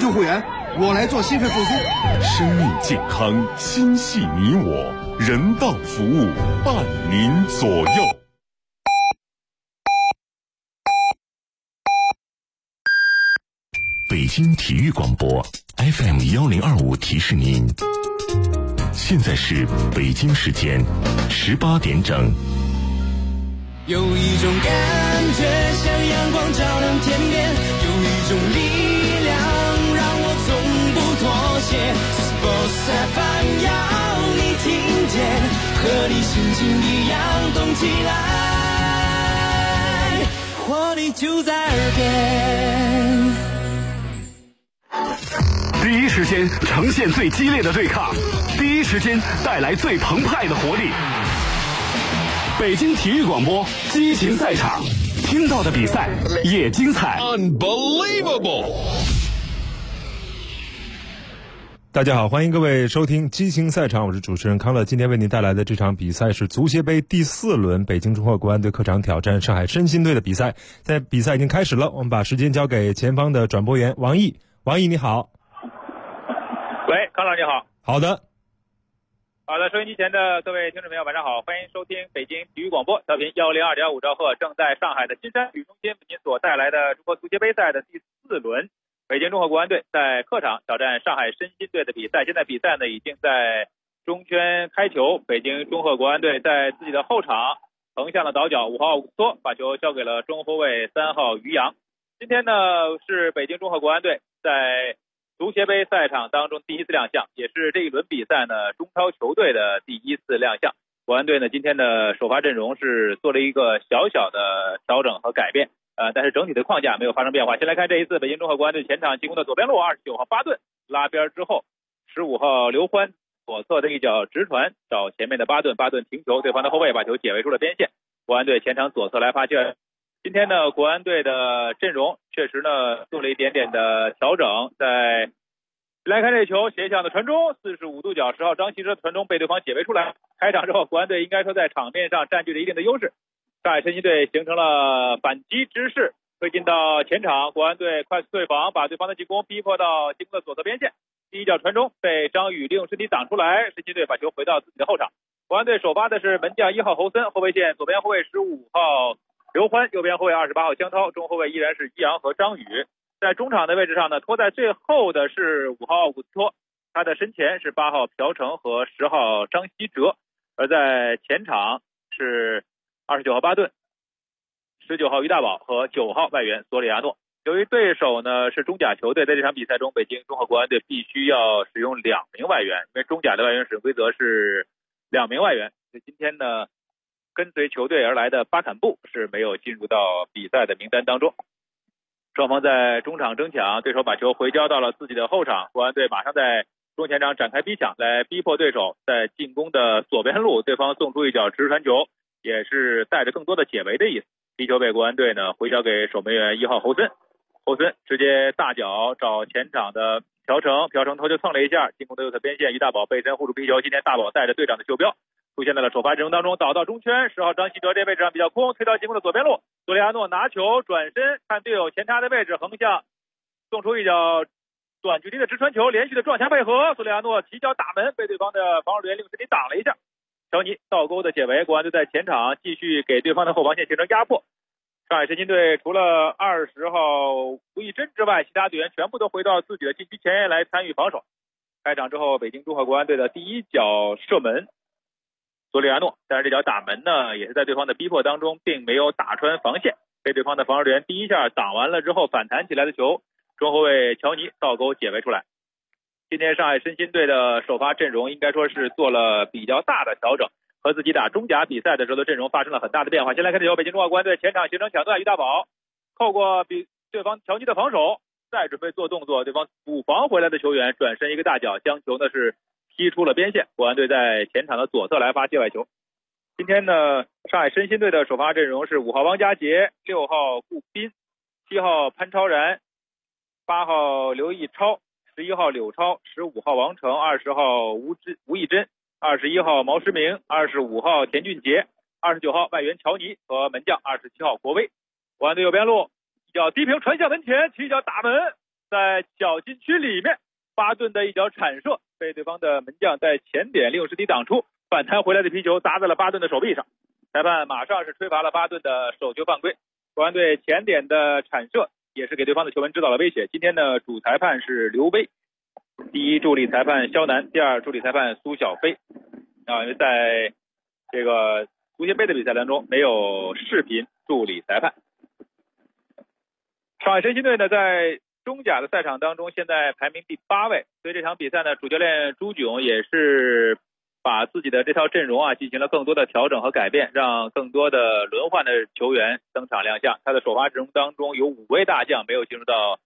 救护员，我来做心肺复苏。 生命健康，心系你我，人道服务伴您左右。北京体育广播 FM1025提示您，现在是北京时间18点整。 有一种感觉像阳光照亮天边，有一种力量让我从不妥协。Sports FM 要你听见，和你心情一样动起来，活力就在耳边。 第一时间呈现最激烈的对抗，第一时间带来最澎湃的活力。北京体育广播激情赛场，听到的比赛也精彩。 Unbelievable！ 大家好，欢迎各位收听激情赛场，我是主持人康乐。今天为您带来的这场比赛是足协杯第4轮，北京中赫国安队客场挑战上海申鑫队的比赛。在比赛已经开始了，我们把时间交给前方的转播员王毅。王毅你好。 喂，康老你好。 好的。 好的，收音机前的各位听众朋友晚上好，欢迎收听北京体育广播调频102.5兆赫，正在上海的金山体育中心为您所带来的中国足协杯赛的第4轮，北京中赫国安队在客场挑战上海申鑫队的比赛。现在比赛呢已经在中圈开球，北京中赫国安队在自己的后场横向了倒脚，5号伍托把球交给了中后卫3号于洋。今天呢是北京中赫国安队在足协杯赛场当中第一次亮相，也是这一轮比赛呢中超球队的第一次亮相。国安队呢今天的首发阵容是做了一个小小的调整和改变，但是整体的框架没有发生变化。先来看这一次北京中赫国安队前场进攻的左边路，29号巴顿拉边之后，15号刘欢左侧的一脚直传找前面的巴顿，巴顿停球，对方的后卫把球解围出了边线。国安队前场左侧来发球。今天呢国安队的阵容确实呢做了一点点的调整，在来看这球斜向的传中，45度角10号张稀哲传中被对方解围出来。开场之后国安队应该说在场面上占据了一定的优势，上海申鑫队形成了反击之势，推进到前场，国安队快速退防，把对方的进攻逼迫到进攻的左侧边线，第一脚传中被张宇利用身体挡出来，申鑫队把球回到自己的后场。国安队首发的是门将1号侯森，后卫线左边后卫15号刘欢，右边后卫28号江涛，中后卫依然是于洋和张宇。在中场的位置上呢，拖在最后的是5号伍托，他的身前是8号朴成和10号张稀哲，而在前场是29号巴顿、19号于大宝和9号外援索里亚诺。由于对手呢是中甲球队，在这场比赛中北京中赫国安队必须要使用2名外援，因为中甲的外援使用规则是2名外援，所以今天呢跟随球队而来的巴坎布是没有进入到比赛的名单当中。双方在中场争抢，对手把球回交到了自己的后场，国安队马上在中前场展开逼抢，来逼迫对手在进攻的左边路，对方送出一脚直传球，也是带着更多的解围的意思。踢球被国安队呢回交给守门员1号侯森，侯森直接大脚找前场的朴成，朴成头就蹭了一下，进攻的右侧边线，于大宝背身护住皮球，今天大宝带着队长的袖标出现在了首发阵容当中，倒到中圈，10号张稀哲这位置上比较空，推到进攻的左边路，索里亚诺拿球转身看队友前插的位置，横向送出一脚短距离的直传球，连续的撞墙配合，索里亚诺起脚打门，被对方的防守队员利用身体挡了一下，乔尼倒钩的解围，国安队在前场继续给对方的后防线形成压迫。上海申鑫队除了20号吴亦真之外，其他队员全部都回到自己的禁区前沿来参与防守。开场之后，北京中赫国安队的第一脚射门索里亚诺，但是这脚打门呢也是在对方的逼迫当中并没有打穿防线，被对方的防守队员第一下挡完了之后反弹起来的球，中后卫乔尼倒钩解围出来。今天上海申鑫队的首发阵容应该说是做了比较大的调整，和自己打中甲比赛的时候的阵容发生了很大的变化。先来看这球，北京中赫国安队前场形成抢断，于大宝扣过对方乔尼的防守，再准备做动作，对方补防回来的球员转身一个大脚将球呢是踢出了边线，国安队在前场的左侧来发界外球。今天呢上海申鑫队的首发阵容是5号王佳杰、6号顾斌、7号潘超然、8号刘毅超、11号柳超、15号王成、20号吴亦真、21号毛诗明、25号田俊杰、29号外援乔尼和门将27号国威。国安队右边路一脚低平传向门前，起脚打门， 在小禁区里面，巴顿的一脚铲射被对方的门将在前点利用身体挡出，反弹回来的皮球砸在了巴顿的手臂上，裁判马上是吹罚了巴顿的手球犯规。国安队前点的铲射也是给对方的球门制造了威胁。今天的主裁判是刘威，第一助理裁判肖楠，第二助理裁判苏小飞。因为在这个足协杯的比赛当中没有视频助理裁判。上海申鑫队呢，在中甲的赛场当中现在排名第8位，所以这场比赛呢，主教练朱炯也是把自己的这套阵容进行了更多的调整和改变，让更多的轮换的球员登场亮相。他的首发阵容当中有5位大将没有进入到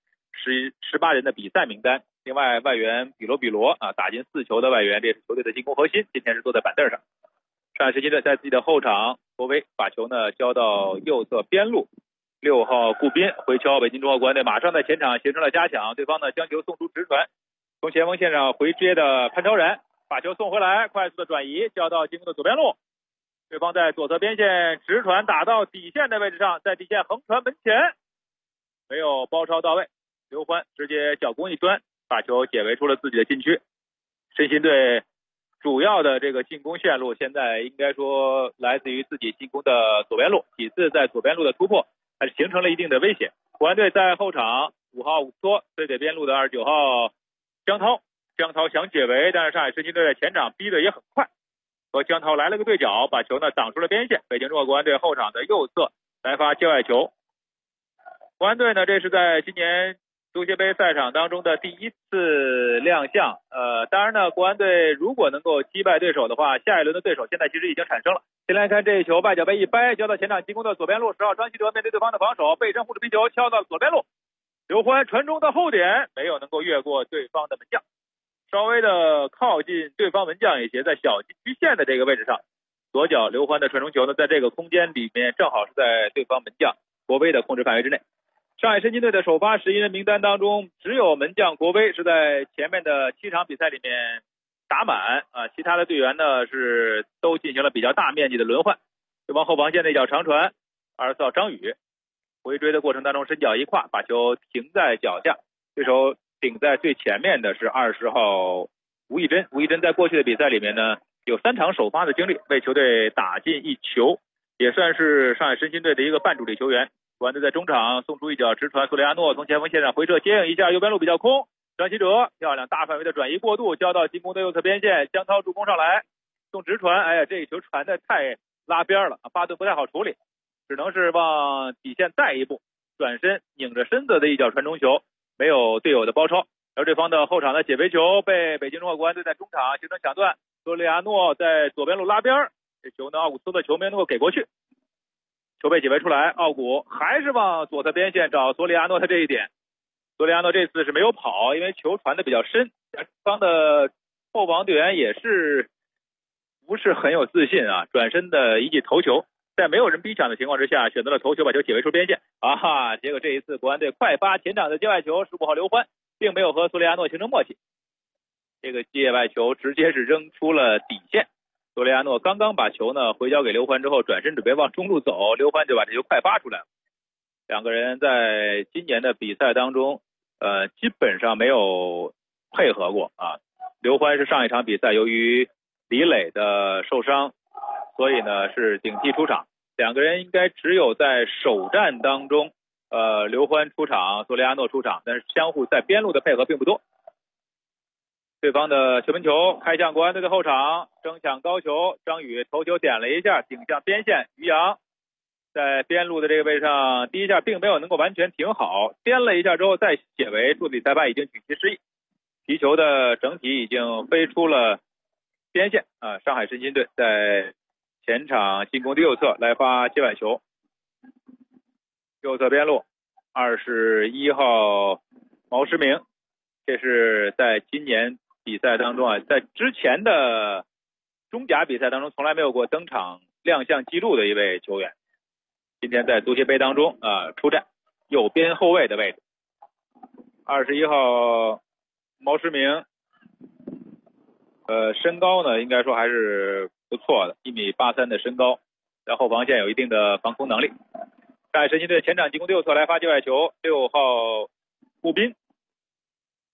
18人的比赛名单，另外外援比罗打进4球的外援，这是球队的进攻核心，今天是坐在板凳上。上海申鑫队在自己的后场，国威把球呢交到右侧边路，6号顾斌回敲，北京中国国安队马上在前场形成了加强，对方呢将球送出直传，从前锋线上回接的潘超然把球送回来，快速的转移交到进攻的左边路，对方在左侧边线直传打到底线的位置上，在底线横传门前没有包抄到位，刘欢直接脚弓一端把球解围出了自己的禁区。申鑫队主要的这个进攻线路现在应该说来自于自己进攻的左边路，几次在左边路的突破还是形成了一定的威胁。国安队在后场5号武托推给边路的29号江涛想解围，但是上海申鑫队在前场逼得也很快，和江涛来了个对角，把球呢挡出了边线。北京中国国安队后场的右侧来发界外球。国安队呢，这是在今年足协杯赛场当中的第一次亮相。当然呢，国安队如果能够击败对手的话，下一轮的对手现在其实已经产生了。先来看这一球，外脚背一掰，交到前场进攻的左边路，10号张稀哲面对对方的防守，背身护着皮球敲到左边路，刘欢传中到后点，没有能够越过对方的门将，稍微的靠近对方门将一些，在小禁区线的这个位置上，左脚刘欢的传中球呢，在这个空间里面正好是在对方门将国威的控制范围之内。上海申鑫队的首发11人名单当中，只有门将国威是在前面的7场比赛里面打满其他的队员呢是都进行了比较大面积的轮换。对方后防线的一脚长传，24号张宇回追的过程当中身脚一跨，把球停在脚下，对手顶在最前面的是20号吴亦真。吴亦真在过去的比赛里面呢有3场首发的经历，为球队打进1球，也算是上海申鑫队的一个半主力球员。国安队在中场送出一脚直传，索雷亚诺从前锋线上回撤接应一下，右边路比较空，张稀哲漂亮大范围的转移过渡，交到进攻的右侧边线，江涛助攻上来送直传，这一球传的太拉边了，巴顿不太好处理，只能是往底线带一步，转身拧着身子的一脚传中球，没有队友的包抄。而对方的后场的解围球被北京中国国安队在中场形成抢断，索雷亚诺在左边路拉边，这球呢奥古斯的球没能够给过去，球被解围出来，奥古还是往左侧边线找索里亚诺的这一点，索里亚诺这次是没有跑，因为球传的比较深，对方的后防队员也是不是很有自信转身的一记头球，在没有人逼抢的情况之下选择了头球把球解围出边线结果这一次国安队快发前场的界外球，15号刘欢并没有和索里亚诺形成默契，这个界外球直接是扔出了底线。索雷亚诺刚刚把球呢回交给刘欢之后，转身准备往中路走，刘欢就把这球快发出来了。两个人在今年的比赛当中基本上没有配合过刘欢是上一场比赛由于李磊的受伤，所以呢是顶替出场，两个人应该只有在首战当中刘欢出场，索雷亚诺出场，但是相互在边路的配合并不多。对方的球门球开向国安队的后场，争抢高球，张宇头球点了一下，顶向边线，于洋在边路的这个位置上第一下并没有能够完全停好，颠了一下之后再解围，助理裁判已经举旗示意，皮球的整体已经飞出了边线上海申鑫队在前场进攻的右侧来发界外球，右侧边路21号毛诗明，这是在今年比赛当中在之前的中甲比赛当中从来没有过登场亮相记录的一位球员，今天在足协杯当中出战右边后卫的位置。21号毛诗明身高呢应该说还是不错的，1.83米的身高，在后防线有一定的防空能力。上海申鑫队前场进攻的右侧来发界外球，6号顾斌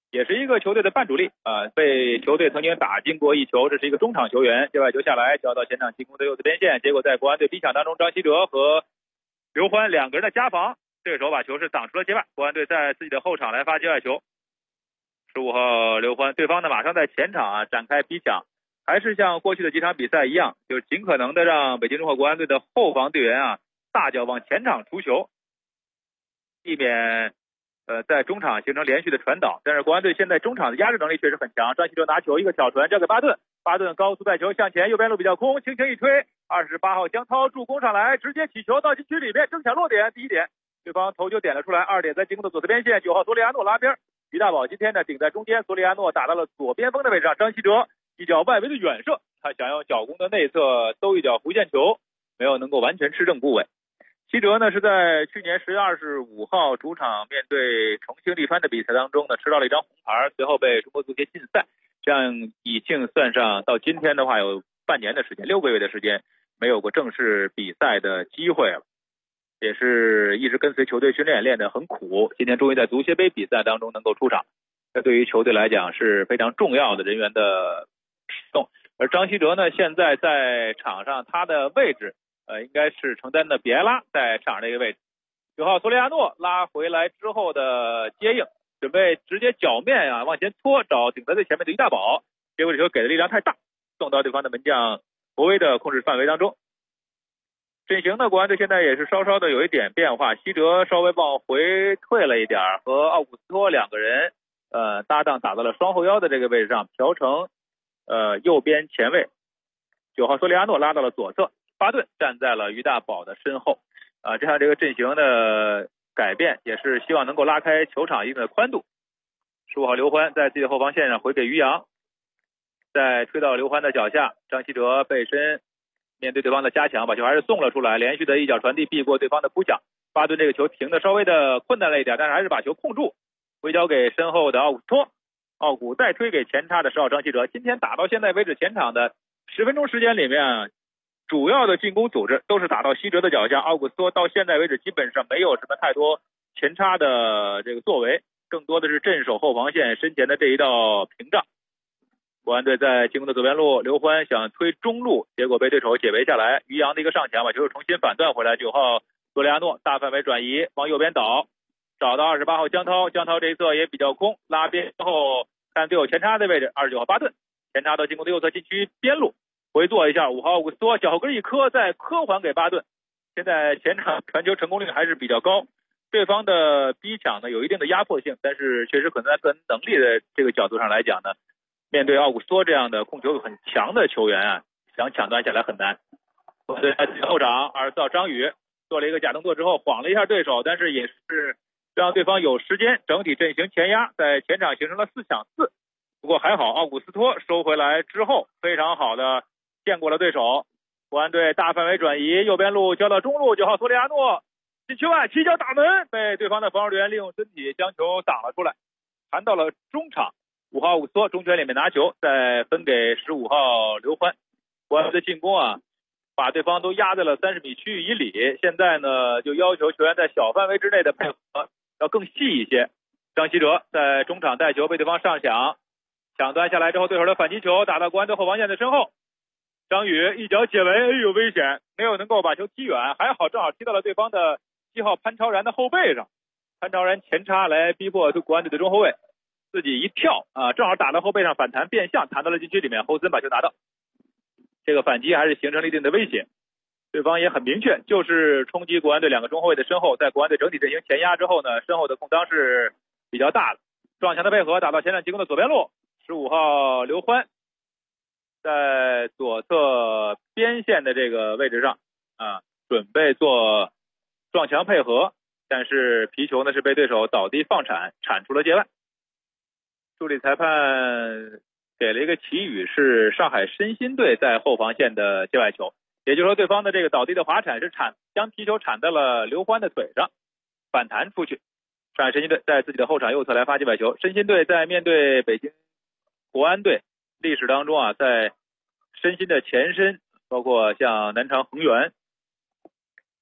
也是一个球队的半主力被球队曾经打进过一球，这是一个中场球员，界外球下来交到前场进攻的右侧边线，结果在国安队逼抢当中，张稀哲和刘欢2个人的夹防，这个时候把球是挡出了界外，国安队在自己的后场来发界外球。15号刘欢，对方呢马上在前场展开逼抢，还是像过去的几场比赛一样，就是尽可能的让北京中赫国安队的后防队员大脚往前场出球，避免在中场形成连续的传导。但是国安队现在中场的压制能力确实很强，张稀哲拿球一个挑传交给巴顿，巴顿高速带球向前，右边路比较空，轻轻一推，28号江涛助攻上来，直接起球到禁区里面，争抢落点，第一点，对方头球点了出来，2点在进攻的左侧边线，9号索里亚诺拉边，于大宝今天呢顶在中间，索里亚诺打到了左边锋的位置上，张稀哲一脚外围的远射，他想用脚弓的内侧兜一脚弧线球，没有能够完全吃正部位。稀哲呢是在去年10月25号主场面对重庆力帆的比赛当中呢吃到了一张红牌，随后被中国足协禁赛，这样已经算上到今天的话有半年的时间，6个月的时间没有过正式比赛的机会了，也是一直跟随球队训练，练得很苦，今天终于在足协杯比赛当中能够出场，这对于球队来讲是非常重要的人员的使用。而张稀哲呢现在在场上他的位置应该是承担的比埃拉在场上的一个位置，9号索里亚诺拉回来之后的接应，准备直接脚面往前拖，找顶在最前面的于大宝，结果这球给的力量太大，送到对方的门将博威的控制范围当中。阵型呢，国安队现在也是稍稍的有一点变化，稀哲稍微往回退了一点，和奥古斯托2个人搭档打到了双后腰的这个位置上，调成右边前卫，9号索里亚诺拉到了左侧，巴顿站在了于大宝的身后这样这个阵型的改变也是希望能够拉开球场一定的宽度。15号刘欢在自己的后防线上回给于洋，再推到刘欢的脚下，张稀哲背身面对对方的加强，把球还是送了出来，连续的一脚传递避过对方的扑抢，巴顿这个球停的稍微的困难了一点，但是还是把球控住，回交给身后的奥古斯托，奥古再推给前插的10号张稀哲。今天打到现在为止前场的10分钟时间里面，主要的进攻组织都是打到稀哲的脚下，奥古斯托到现在为止基本上没有什么太多前插的这个作为，更多的是镇守后防线身前的这一道屏障。国安队在进攻的左边路，刘欢想推中路，结果被对手解围下来，于洋的一个上抢把球又重新反断回来，9号索里亚诺大范围转移往右边倒，找到28号江涛，江涛这一侧也比较空，拉边后看队友前插的位置，29号巴顿前插到进攻的右侧禁区边路，回做一下，5号奥古斯托脚跟一磕，再磕还给巴顿。现在前场传球成功率还是比较高，对方的逼抢呢有一定的压迫性，但是确实可能在个人能力的这个角度上来讲呢，面对奥古斯托这样的控球很强的球员想抢断下来很难。对，后场24号张宇做了一个假动作之后晃了一下对手，但是也是让对方有时间整体阵型前压，在前场形成了4抢4。不过还好奥古斯托收回来之后非常好的见过了对手，国安队大范围转移，右边路交到中路，9号索里亚诺禁区外起脚打门，被对方的防守队员利用身体将球挡了出来，弹到了中场，5号奥古斯托中圈里面拿球，再分给15号刘欢。国安队进攻把对方都压在了30米区域以里，现在呢就要求球员在小范围之内的配合要更细一些。张稀哲在中场带球被对方上抢，抢断下来之后，对手的反击球打到国安队后防线的身后，张宇一脚解围，有危险，没有能够把球踢远，还好正好踢到了对方的7号潘超然的后背上，潘超然前插来逼迫国安队的中后卫，自己一跳正好打到后背上反弹变向，弹到了禁区里面，侯森把球拿到，这个反击还是形成了一定的威胁，对方也很明确，就是冲击国安队2个中后卫的身后，在国安队整体阵型前压之后呢，身后的空当是比较大的，撞墙的配合打到前场进攻的左边路，15号刘欢在左侧边线的这个位置上准备做撞墙配合，但是皮球呢是被对手倒地放铲出了界外。助理裁判给了一个旗语，是上海申鑫队在后防线的界外球，也就是说对方的这个倒地的滑铲是将皮球铲到了刘欢的腿上，反弹出去。上海申鑫队在自己的后场右侧来发界外球，申鑫队在面对北京国安队历史当中在申鑫的前身包括像南昌恒源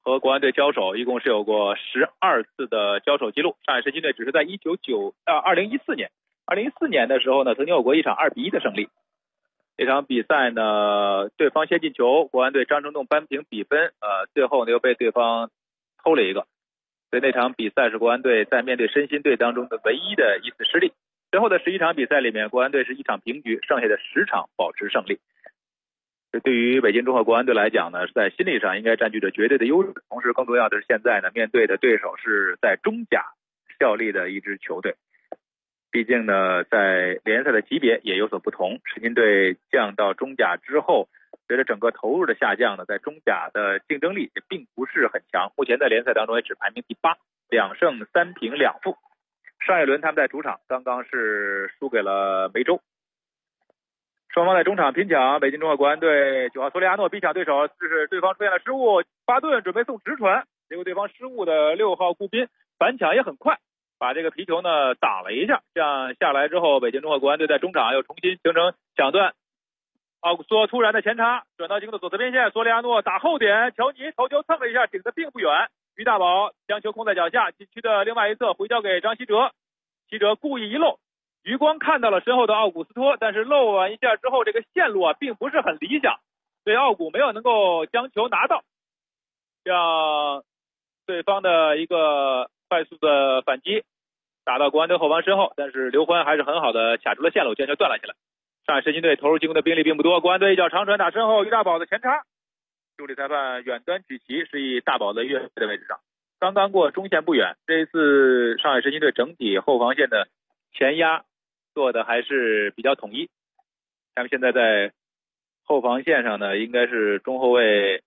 和国安队交手，一共是有过12次的交手记录。上海申鑫队只是在2014年的时候呢，曾经有过一场2-1的胜利。这场比赛呢，对方先进球，国安队张成栋扳平比分，最后呢又被对方偷了一个，所以那场比赛是国安队在面对申鑫队当中的唯一的一次失利。之后的11场比赛里面，国安队是1场平局，剩下的10场保持胜利。这对于北京中赫国安队来讲呢，在心理上应该占据着绝对的优势。同时更重要的是，现在呢面对的对手是在中甲效力的一支球队。毕竟呢，在联赛的级别也有所不同。申鑫队降到中甲之后，随着整个投入的下降呢，在中甲的竞争力也并不是很强。目前在联赛当中也只排名第8，2胜3平2负。上一轮他们在主场刚刚是输给了梅州。双方在中场拼抢，北京中赫国安队9号索里亚诺逼抢对手，是对方出现了失误，巴顿准备送直传，结果对方失误的6号顾斌反抢也很快，把这个皮球呢挡了一下。这样下来之后，北京中赫国安队在中场又重新形成抢断。奥古斯托突然的前插转到进攻的左侧边线，索里亚诺打后点，乔尼头球蹭了一下，顶得并不远。于大宝将球控在脚下，禁区的另外一侧回交给张稀哲，稀哲故意一漏，余光看到了身后的奥古斯托，但是漏完一下之后，这个线路并不是很理想，所以奥古没有能够将球拿到，让对方的一个快速的反击打到国安队后防身后，但是刘欢还是很好的卡住了线路，将球断了起来。上海申鑫队投入进攻的兵力并不多，国安队一脚长传打身后，于大宝的前插，助理裁判远端举旗示意大宝的越位的位置上，刚刚过中线不远。这一次上海申鑫队整体后防线的前压做的还是比较统一。他们现在在后防线上呢，应该是中后卫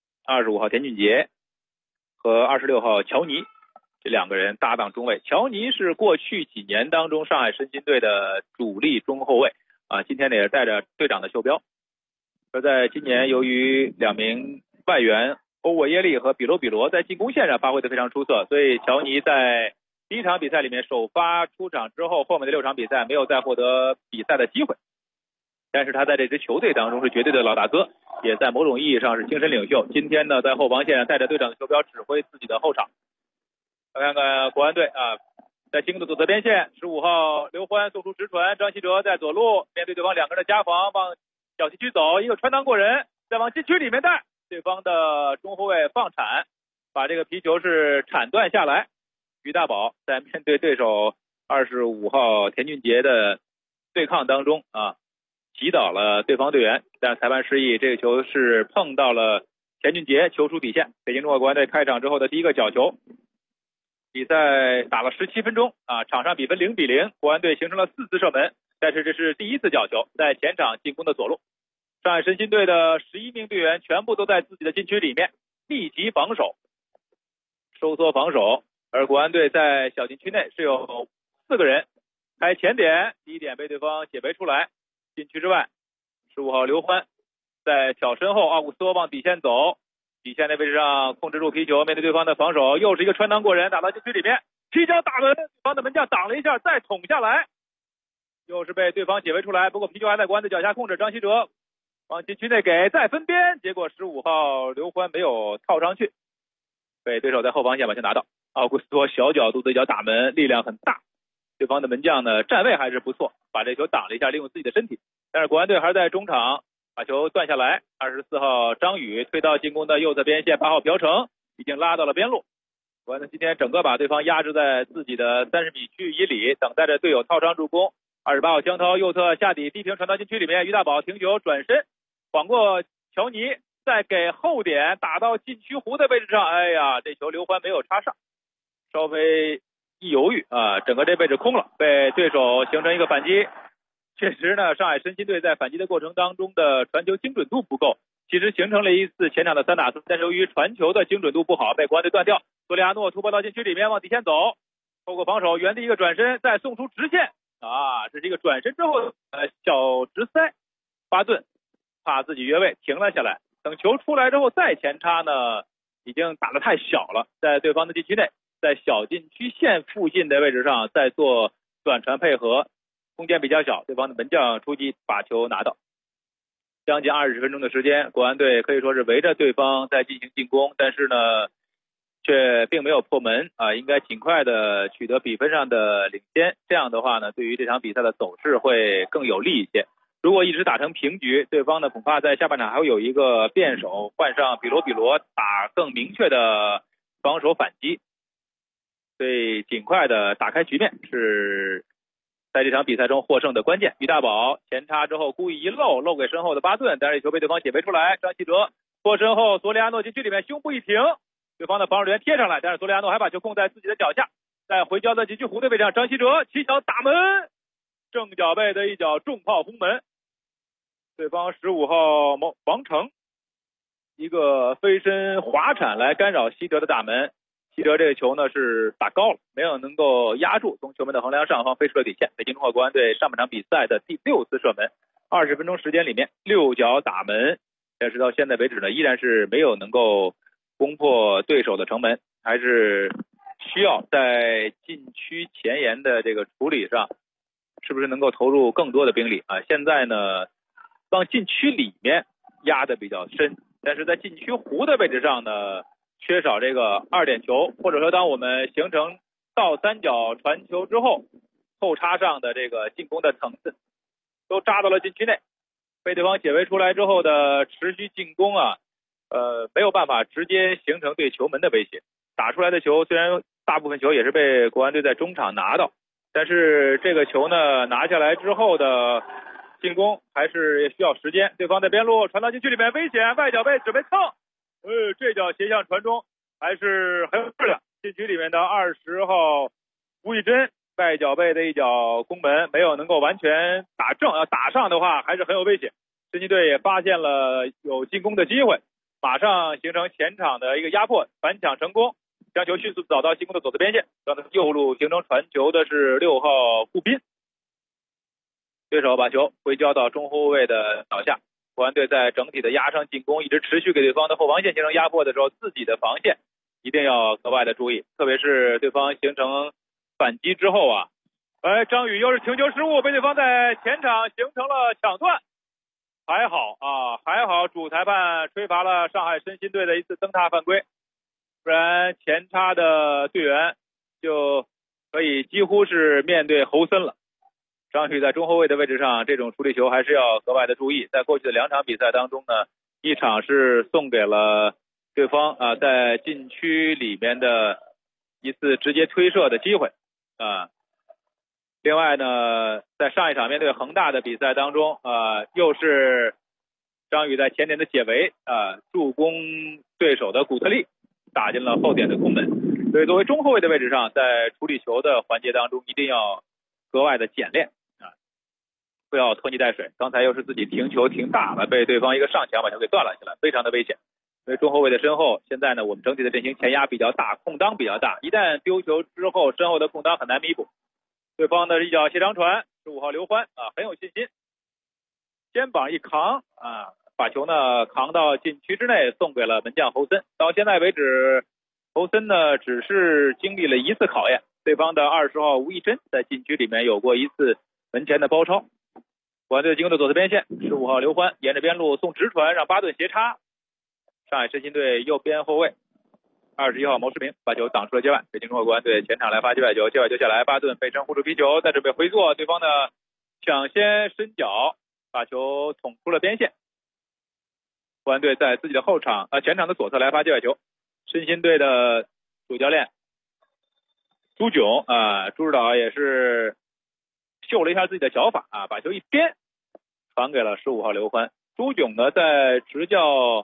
25号田俊杰和26号乔尼，这2个人搭档中卫。乔尼是过去几年当中上海申鑫队的主力中后卫今天呢也带着队长的袖标。而在今年由于2名外援欧沃耶利和比罗在进攻线上发挥的非常出色，所以乔尼在第1场比赛里面首发出场之后，后面的6场比赛没有再获得比赛的机会。但是他在这支球队当中是绝对的老大哥，也在某种意义上是精神领袖。今天呢，在后防线上带着队长的袖标指挥自己的后场。来看看国安队在进攻的左侧边线，15号刘欢送出直传，张稀哲在左路面对对方2个人的夹防，往小禁区走，一个穿裆过人，再往禁区里面带，对方的中后卫放铲，把这个皮球是铲断下来。于大宝在面对对手25号田俊杰的对抗当中击倒了对方队员，但裁判示意这个球是碰到了田俊杰，球出底线。北京中赫国安队开场之后的第一个角球。比赛打了17分钟场上比分0-0，国安队形成了4次射门，但是这是第1次角球，在前场进攻的左路。上海申鑫队的11名队员全部都在自己的禁区里面密集防守，收缩防守，而国安队在小禁区内是有4个人开前点，第一点被对方解围出来。禁区之外，15号刘欢在挑身后，奥古斯托往底线走，底线的位置上控制住皮球，面对对方的防守，又是一个穿裆过人，打到禁区里面，踢脚打门，对方的门将挡了一下，再捅下来，又是被对方解围出来。不过皮球还在国安队脚下控制，张稀哲往禁区内给，再分边，结果15号刘欢没有套上去，被对手在后防线把球拿到。奥古斯托小角度的一脚打门，力量很大，对方的门将呢站位还是不错，把这球挡了一下，利用自己的身体。但是国安队还是在中场把球断下来，24号张宇推到进攻的右侧边线，8号朴成已经拉到了边路。国安队今天整个把对方压制在自己的30米区域以里，等待着队友套上助攻。28号江涛右侧下底低平传到禁区里面，于大宝停球转身晃过乔尼，再给后点打到禁区弧的位置上，这球刘欢没有插上，稍微一犹豫整个这位置空了，被对手形成一个反击。确实呢，上海申鑫队在反击的过程当中的传球精准度不够，其实形成了一次前场的3打4，但是由于传球的精准度不好，被国安队断掉。索里亚诺突破到禁区里面，往底线走，透过防守原地一个转身，再送出直线这是一个转身之后小直塞，巴顿怕自己越位停了下来，等球出来之后再前插呢，已经打得太小了，在对方的禁区内，在小禁区线附近的位置上再做短传配合，空间比较小，对方的门将出击把球拿到。 将近20分钟的时间，国安队可以说是围着对方在进行进攻，但是呢却并没有破门啊，应该尽快的取得比分上的领先，这样的话呢对于这场比赛的走势会更有利一些。如果一直打成平局，对方呢恐怕在下半场还会有一个变手，换上比罗打更明确的防守反击，所以尽快的打开局面是在这场比赛中获胜的关键。于大宝前插之后故意一漏给身后的巴顿，但是球被对方解围出来，张稀哲过身后，索里亚诺禁区里面胸部一停，对方的防守员贴上来，但是索里亚诺还把球控在自己的脚下，在回交的禁区弧的位置上，张稀哲起脚打门，正脚背的一脚重炮轰门，对方15号王成一个飞身滑铲来干扰希德的打门，希德这个球呢是打高了，没有能够压住，从球门的横梁上方飞出了底线。北京中赫国安队上半场比赛的第6次射门，20分钟时间里面6脚打门，但是到现在为止呢依然是没有能够攻破对手的城门，还是需要在禁区前沿的这个处理上是不是能够投入更多的兵力啊？现在呢往禁区里面压的比较深，但是在禁区弧的位置上呢缺少这个2点球，或者说当我们形成倒三角传球之后，后插上的这个进攻的层次都扎到了禁区内，被对方解围出来之后的持续进攻啊，没有办法直接形成对球门的威胁。打出来的球虽然大部分球也是被国安队在中场拿到，但是这个球呢拿下来之后的进攻还是需要时间。对方在边路传到禁区里面，危险，外脚背准备蹭，这脚斜向传中还是很有质量。禁区里面的20号吴宇珍外脚背的一脚攻门没有能够完全打正，要打上的话还是很有危险。申鑫队也发现了有进攻的机会，马上形成前场的一个压迫，反抢成功，将球迅速找到进攻的左侧边线，让他右路形成传球的是6号顾斌，对手把球回交到中后卫的脚下。国安队在整体的压上进攻，一直持续给对方的后防线形成压迫的时候，自己的防线一定要格外的注意，特别是对方形成反击之后啊，张宇又是停球失误，被对方在前场形成了抢断，还好主裁判吹罚了上海申鑫队的一次蹬踏犯规，不然前插的队员就可以几乎是面对侯森了。张宇在中后卫的位置上，这种处理球还是要格外的注意。在过去的2场比赛当中呢，一场是送给了对方在禁区里面的一次直接推射的机会另外呢，在上一场面对恒大的比赛当中又是张宇在前点的解围助攻对手的古特利，打进了后点的攻门。所以作为中后卫的位置上，在处理球的环节当中一定要格外的简练不要拖泥带水。刚才又是自己停球停大了，被对方一个上抢把球给断了下来，非常的危险。所以中后卫的身后，现在呢我们整体的阵型前压比较大，空当比较大，一旦丢球之后身后的空当很难弥补。对方的一脚斜长传，15号刘欢很有信心，肩膀一扛把球呢扛到禁区之内，送给了门将侯森。到现在为止，侯森呢只是经历了1次考验，对方的20号吴亦珍在禁区里面有过1次门前的包抄。国安队进攻的左侧边线，15号刘欢沿着边路送直传，让巴顿斜插，上海申鑫队右边后卫21号毛世明把球挡出了界外。北京中赫国安队前场来发界外球，界外球下来，巴顿背身护住皮球，再准备回做，对方的抢先伸脚把球捅出了边线。国安队在自己的前场的左侧来发界外球，申鑫队的主教练朱炯朱指导也是秀了一下自己的脚法把球一颠传给了15号刘欢。朱炯呢在执教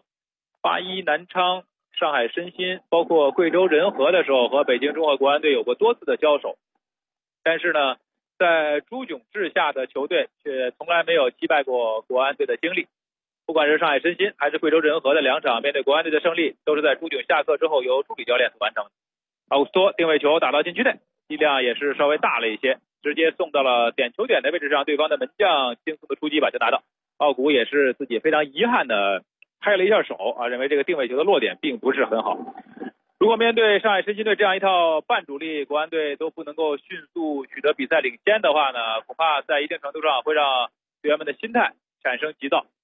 81南昌、上海申鑫包括贵州仁和的时候，和北京中赫国安队有过多次的交手，但是呢在朱炯治下的球队却从来没有击败过国安队的经历。不管是上海申鑫还是贵州仁和的2场面对国安队的胜利，都是在朱炯下课之后由助理教练所完成的。奥古斯托定位球打到禁区内，力量也是稍微大了一些，直接送到了点球点的位置上，对方的门将轻松的出击把球拿到。奥古也是自己非常遗憾的拍了一下手认为这个定位球的落点并不是很好。如果面对上海申鑫队这样一套半主力，国安队都不能够迅速取得比赛领先的话呢，恐怕在一定程度上会让队员们的心态产生急躁。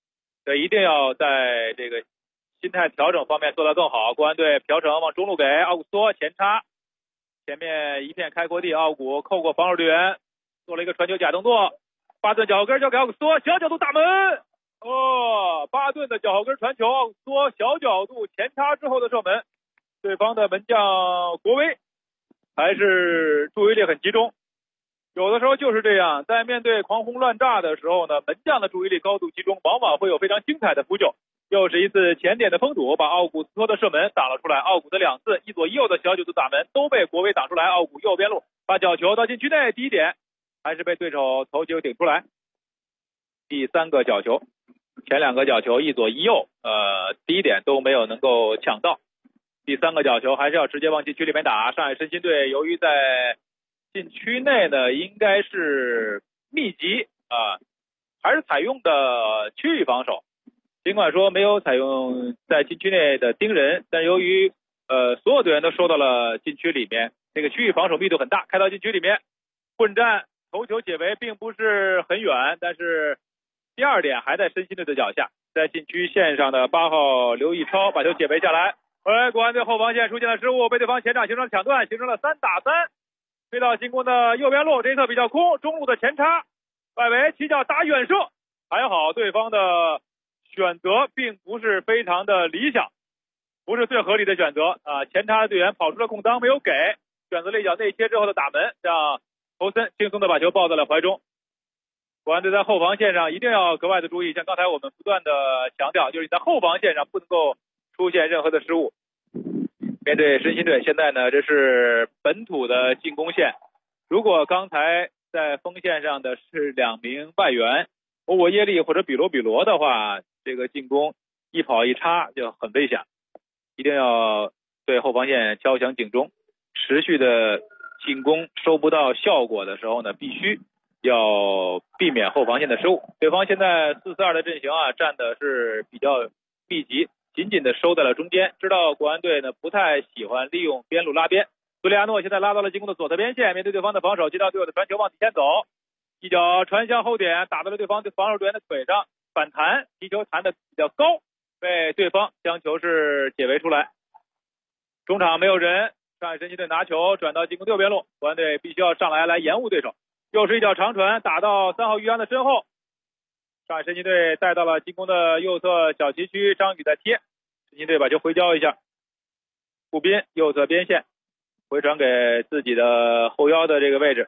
这一定要在这个心态调整方面做得更好。国安队朴成往中路给奥古斯托前插，前面一片开阔地，奥古扣过防守队员，做了一个传球假动作，巴顿脚后跟交给奥古斯托，小角度打门。巴顿的脚后跟传球，奥古斯托小角度前插之后的射门，对方的门将国威还是注意力很集中。有的时候就是这样，在面对狂轰乱炸的时候呢，门将的注意力高度集中，往往会有非常精彩的扑救。又是一次前点的封堵，把奥古斯托的射门挡了出来。奥古的2次一左一右的小角度打门都被国威挡出来。奥古右边路把角球到禁区内，第一点还是被对手头球顶出来。第3个角球，前2个角球一左一右，第一点都没有能够抢到。第3个角球还是要直接往禁区里面打。上海申鑫队由于在禁区内呢，应该是密集还是采用的区域防守。尽管说没有采用在禁区内的盯人，但由于所有队员都收到了禁区里面，这个区域防守密度很大，开到禁区里面混战，头球解围并不是很远，但是第2点还在申鑫队的脚下，在禁区线上的8号刘义超把球解围下来。国安队后防线出现了失误，被对方前场形成了抢断，形成了3打3，推到进攻的右边路，这一侧比较空，中路的前插，外围起脚打远射，还好对方的选择并不是非常的理想，不是最合理的选择前插的队员跑出了空当没有给，选择了一脚内切之后的打门，让侯森轻松的把球抱在了怀中。国安队在后防线上一定要格外的注意，像刚才我们不断的强调，就是你在后防线上不能够出现任何的失误。面对申鑫队，现在呢这是本土的进攻线，如果刚才在锋线上的是2名外援欧沃耶利或者比罗的话，这个进攻一跑一插就很危险，一定要对后防线敲响警钟。持续的进攻收不到效果的时候呢，必须要避免后防线的失误。对方现在4-4-2的阵型站的是比较密集，紧紧的收在了中间，知道国安队呢不太喜欢利用边路拉边。苏利亚诺现在拉到了进攻的左侧边线，面对对方的防守，接到队友的传球往底线走，一脚传向后点，打到了对方防守队员的腿上，反弹，踢球弹的比较高，被对方将球是解围出来。中场没有人，上海申鑫队拿球转到进攻右边路，国安队必须要上来延误对手。又是一脚长传打到3号于洋的身后，上海申鑫队带到了进攻的右侧小旗区，张宇在贴，申鑫队把球回交一下，步斌右侧边线回传给自己的后腰的这个位置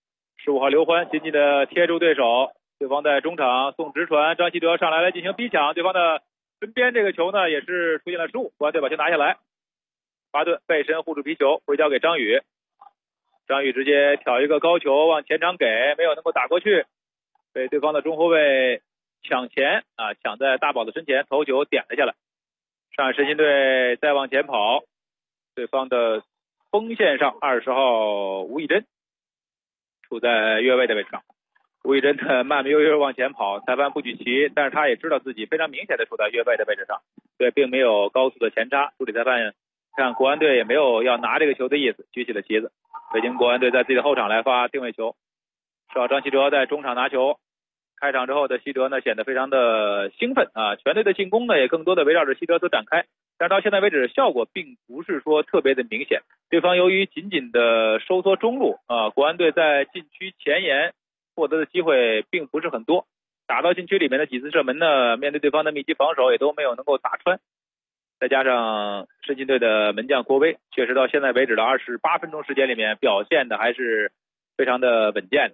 ，15号刘欢紧紧的贴住对手，对方在中场送直传，张稀哲上来进行逼抢，对方的身边这个球呢也是出现了失误，国安队把球拿下来。巴顿背身护住皮球，回交给张宇，张宇直接挑一个高球往前场给，没有能够打过去，被对方的中后卫抢前抢在大宝的身前，头球点了下来。上海申鑫队再往前跑，对方的锋线上20号吴以真处在越位的位置上，吴以真的慢慢悠悠往前跑，裁判不举旗，但是他也知道自己非常明显的处在越位的位置上，对，并没有高速的前插，助理裁判看国安队也没有要拿这个球的意思，举起了旗子。北京国安队在自己的后场来发定位球，10号张稀哲在中场拿球，开场之后的稀哲呢显得非常的兴奋全队的进攻呢也更多的围绕着稀哲所展开，但是到现在为止效果并不是说特别的明显，对方由于紧紧的收缩中路国安队在禁区前沿获得的机会并不是很多，打到禁区里面的几次射门呢，面对对方的密集防守也都没有能够打穿，再加上申鑫队的门将国威确实到现在为止的28分钟时间里面表现的还是非常的稳健的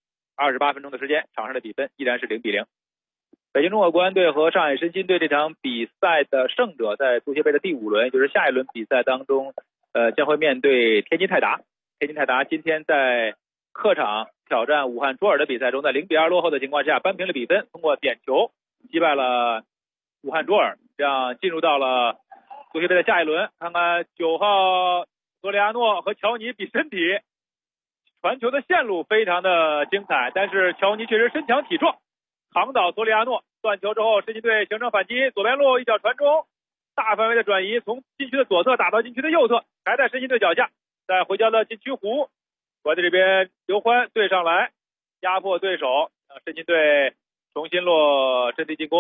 ，28分钟的时间场上的比分依然是0-0。北京中国国安队和上海申鑫队这场比赛的胜者在足协杯的第5轮，也就是下一轮比赛当中将会面对天津泰达。天津泰达今天在客场挑战武汉卓尔的比赛中，在0-2落后的情况下扳平了比分，通过点球击败了武汉卓尔，这样进入到了足协杯的下一轮。看看9号索里亚诺和乔尼比身体，传球的线路非常的精彩，但是乔尼确实身强体壮，扛倒索里亚诺，断球之后申鑫队形成反击，左边路一脚传中，大范围的转移，从禁区的左侧打到禁区的右侧，还在申鑫队脚下，再回交到禁区弧，国安队这边刘欢对上来压迫对手，申鑫队重新落阵地进攻，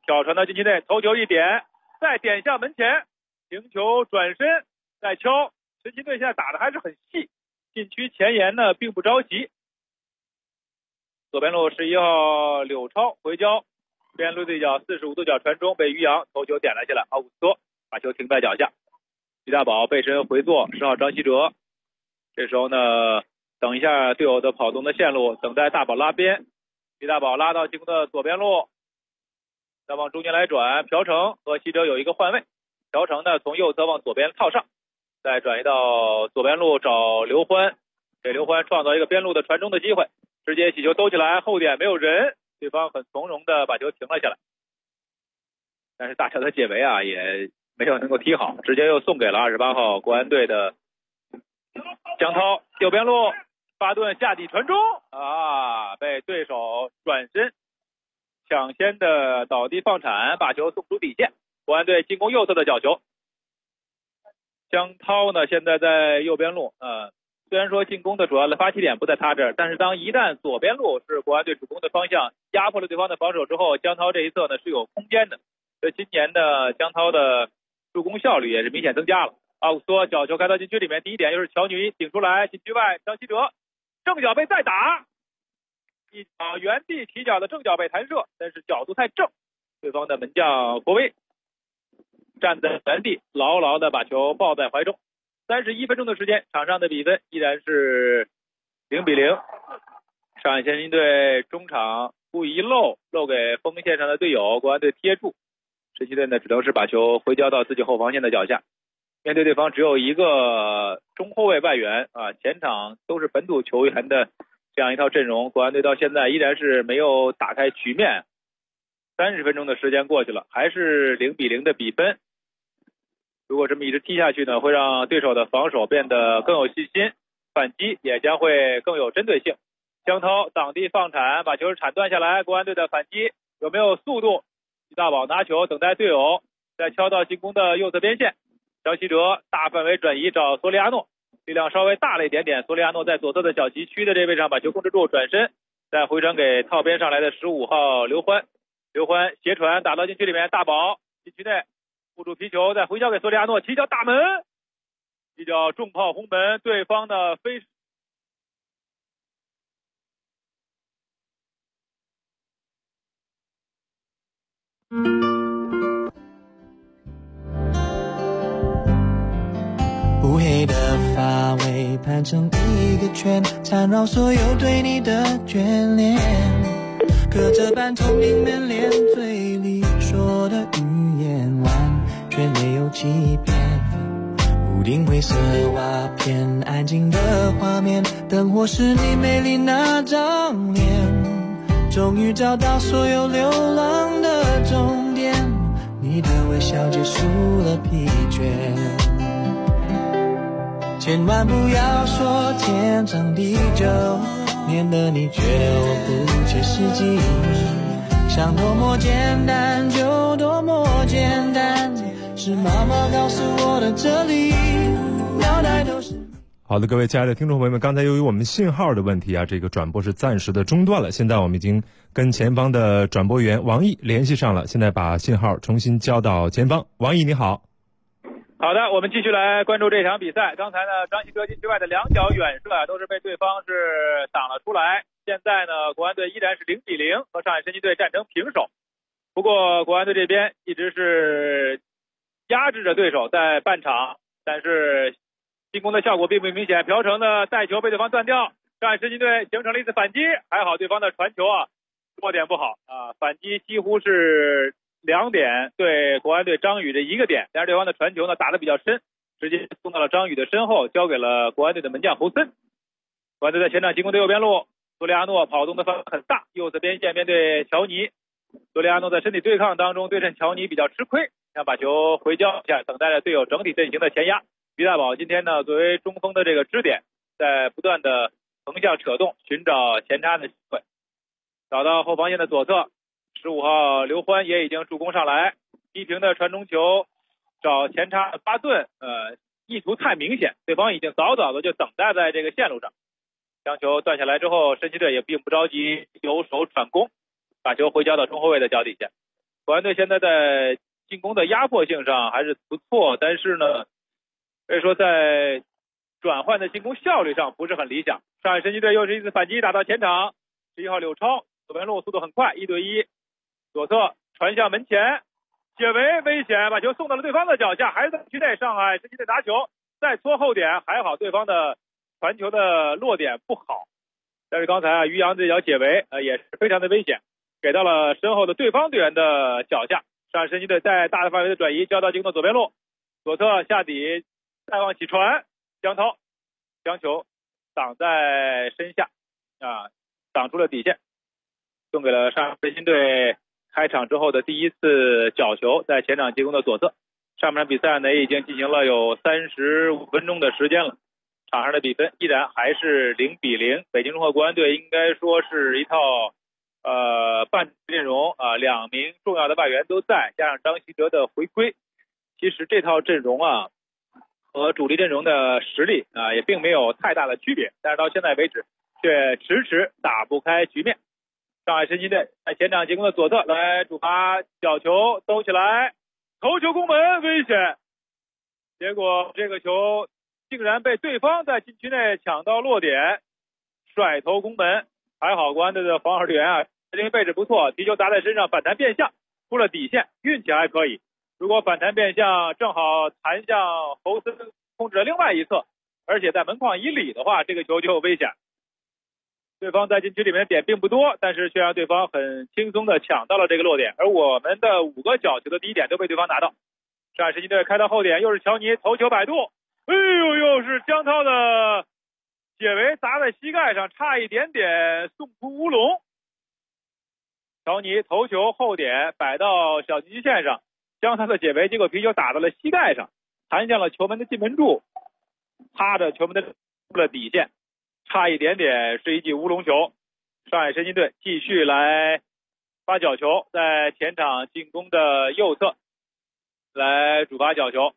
挑传到禁区内，头球一点，再点向门前，停球转身再敲。神奇队现在打的还是很细，禁区前沿呢并不着急。左边路11号柳超回交，边路对角45度角传中被于洋头球点了下来，奥古斯托把球停在脚下。于大宝背身回做，10号张稀哲，这时候呢等一下队友的跑动的线路，等待大宝拉边。于大宝拉到进攻的左边路，再往中间来转，朴成和稀哲有一个换位，朴成呢从右侧往左边套上，再转移到左边路找刘欢，给刘欢创造一个边路的传中的机会，直接起球兜起来，后点没有人，对方很从容的把球停了下来。但是大乔的解围啊也没有能够踢好，直接又送给了28号国安队的江涛。右边路巴顿下底传中啊，被对手转身抢先的倒地放铲，把球送出底线。国安队进攻右侧的角球。江涛呢现在在右边路，虽然说进攻的主要的发起点不在他这儿，但是当一旦左边路是国安队主攻的方向，压迫了对方的防守之后，江涛这一侧呢是有空间的。所以今年的江涛的助攻效率也是明显增加了。奥古斯托角球开到禁区里面，第一点就是乔尼顶出来，禁区外张稀哲正脚背再打，一脚原地起脚的正脚背弹射，但是角度太正，对方的门将国威站在原地牢牢的把球抱在怀中。31分钟的时间，场上的比分依然是0-0。上海先行队中场故意漏给锋线上的队友，国安队贴住，神奇队呢只能是把球回交到自己后防线的脚下。面对对方只有一个中后卫外援前场都是本土球员的这样一套阵容，国安队到现在依然是没有打开局面。30分钟的时间过去了，还是0-0的比分。如果这么一直踢下去呢，会让对手的防守变得更有信心，反击也将会更有针对性。江涛挡地放铲，把球铲断下来，国安队的反击有没有速度？于大宝拿球等待队友，再敲到进攻的右侧边线。张稀哲大范围转移找索里亚诺，力量稍微大了一点点，索里亚诺在左侧的小旗区的这位上把球控制住，转身再回传给套边上来的15号刘欢。刘欢斜传打到禁区里面，大宝禁区内护住皮球，再回交给索里亚诺，起脚大门，一脚重炮轰门，对方的飞乌黑的发尾盘成一个圈，缠绕所有对你的眷恋，刻着半透明门帘，嘴里说的语言完全没有欺骗。屋顶灰色瓦片，安静的画面，灯火是你美丽那张脸，终于找到所有流浪的终点，你的微笑结束了疲倦。千万不要说天长地久，免得你觉得我不切实际。想多么简单就多么简单，是妈妈告诉我的这里，脑袋都是。 好的，各位亲爱的听众朋友们，刚才由于我们信号的问题这个转播是暂时的中断了，现在我们已经跟前方的转播员王毅联系上了，现在把信号重新交到前方。王毅你好。 好的，我们继续来关注这场比赛。刚才呢，张稀哲禁区外的两脚远射都是被对方是挡了出来。现在呢，国安队依然是0-0，和上海申鑫队战成平手。不过国安队这边一直是压制着对手在半场，但是进攻的效果并不明显。朴成的带球被对方断掉，上海申鑫队形成了一次反击，还好对方的传球落点不好反击几乎是2点对国安队张宇的1个点，但是对方的传球呢打得比较深，直接送到了张宇的身后，交给了国安队的门将侯森。国安队在前场进攻的右边路，索里亚诺跑动的范围很大，右侧边线面对乔尼，索里亚诺在身体对抗当中对阵乔尼比较吃亏，想把球回交一下，等待着队友整体阵型的前压。于大宝今天呢作为中锋的这个支点，在不断的横向扯动，寻找前插的机会，找到后防线的左侧，15号刘欢也已经助攻上来，低平的传中球找前插的巴顿，意图太明显，对方已经早早的就等待在这个线路上。将球断下来之后，申鑫队也并不着急，由守转攻，把球回交到中后卫的脚底下。 国安队现在在进攻的压迫性上还是不错，但是呢，可以说在转换的进攻效率上不是很理想。上海申鑫队又是一次反击，打到前场，11号柳超左边路速度很快，1对1，左侧传向门前，解围危险，把球送到了对方的脚下，还是在区内。上海申鑫队拿球再搓后点，还好对方的传球的落点不好，但是刚才于洋这脚解围也是非常的危险，给到了身后的对方队员的脚下。上海申鑫队在大的范围的转移，交到进攻的左边路，左侧下底再往起传，江涛将球挡在身下挡出了底线，送给了上海申鑫队开场之后的第一次角球，在前场进攻的左侧。上半场比赛呢已经进行了有35分钟的时间了，场上的比分依然还是0-0。北京中赫国安队应该说是一套半阵容2名重要的外援都在，加上张稀哲的回归，其实这套阵容和主力阵容的实力也并没有太大的区别，但是到现在为止却迟迟打不开局面。上海申鑫队在前场进攻的左侧来主罚角球，兜起来头球攻门，危险，结果这个球竟然被对方在禁区内抢到落点，甩头攻门。还好国安队的防守队员因为位置不错，皮球砸在身上，反弹变向出了底线，运气还可以。如果反弹变向正好弹向侯森控制了另外一侧，而且在门框以里的话，这个球就危险。对方在禁区里面的点并不多，但是却让对方很轻松的抢到了这个落点，而我们的5个角球的第一点都被对方拿到。上海申鑫队开到后点，又是乔尼头球摆渡，又是江涛的解围砸在膝盖上，差一点点送出乌龙。乔尼头球后点摆到小禁区线上，江涛的解围，结果皮球打到了膝盖上，弹向了球门的进门柱，擦着球门的出了底线，差一点点是一记乌龙球。上海申鑫队继续来发角球，在前场进攻的右侧来主罚角球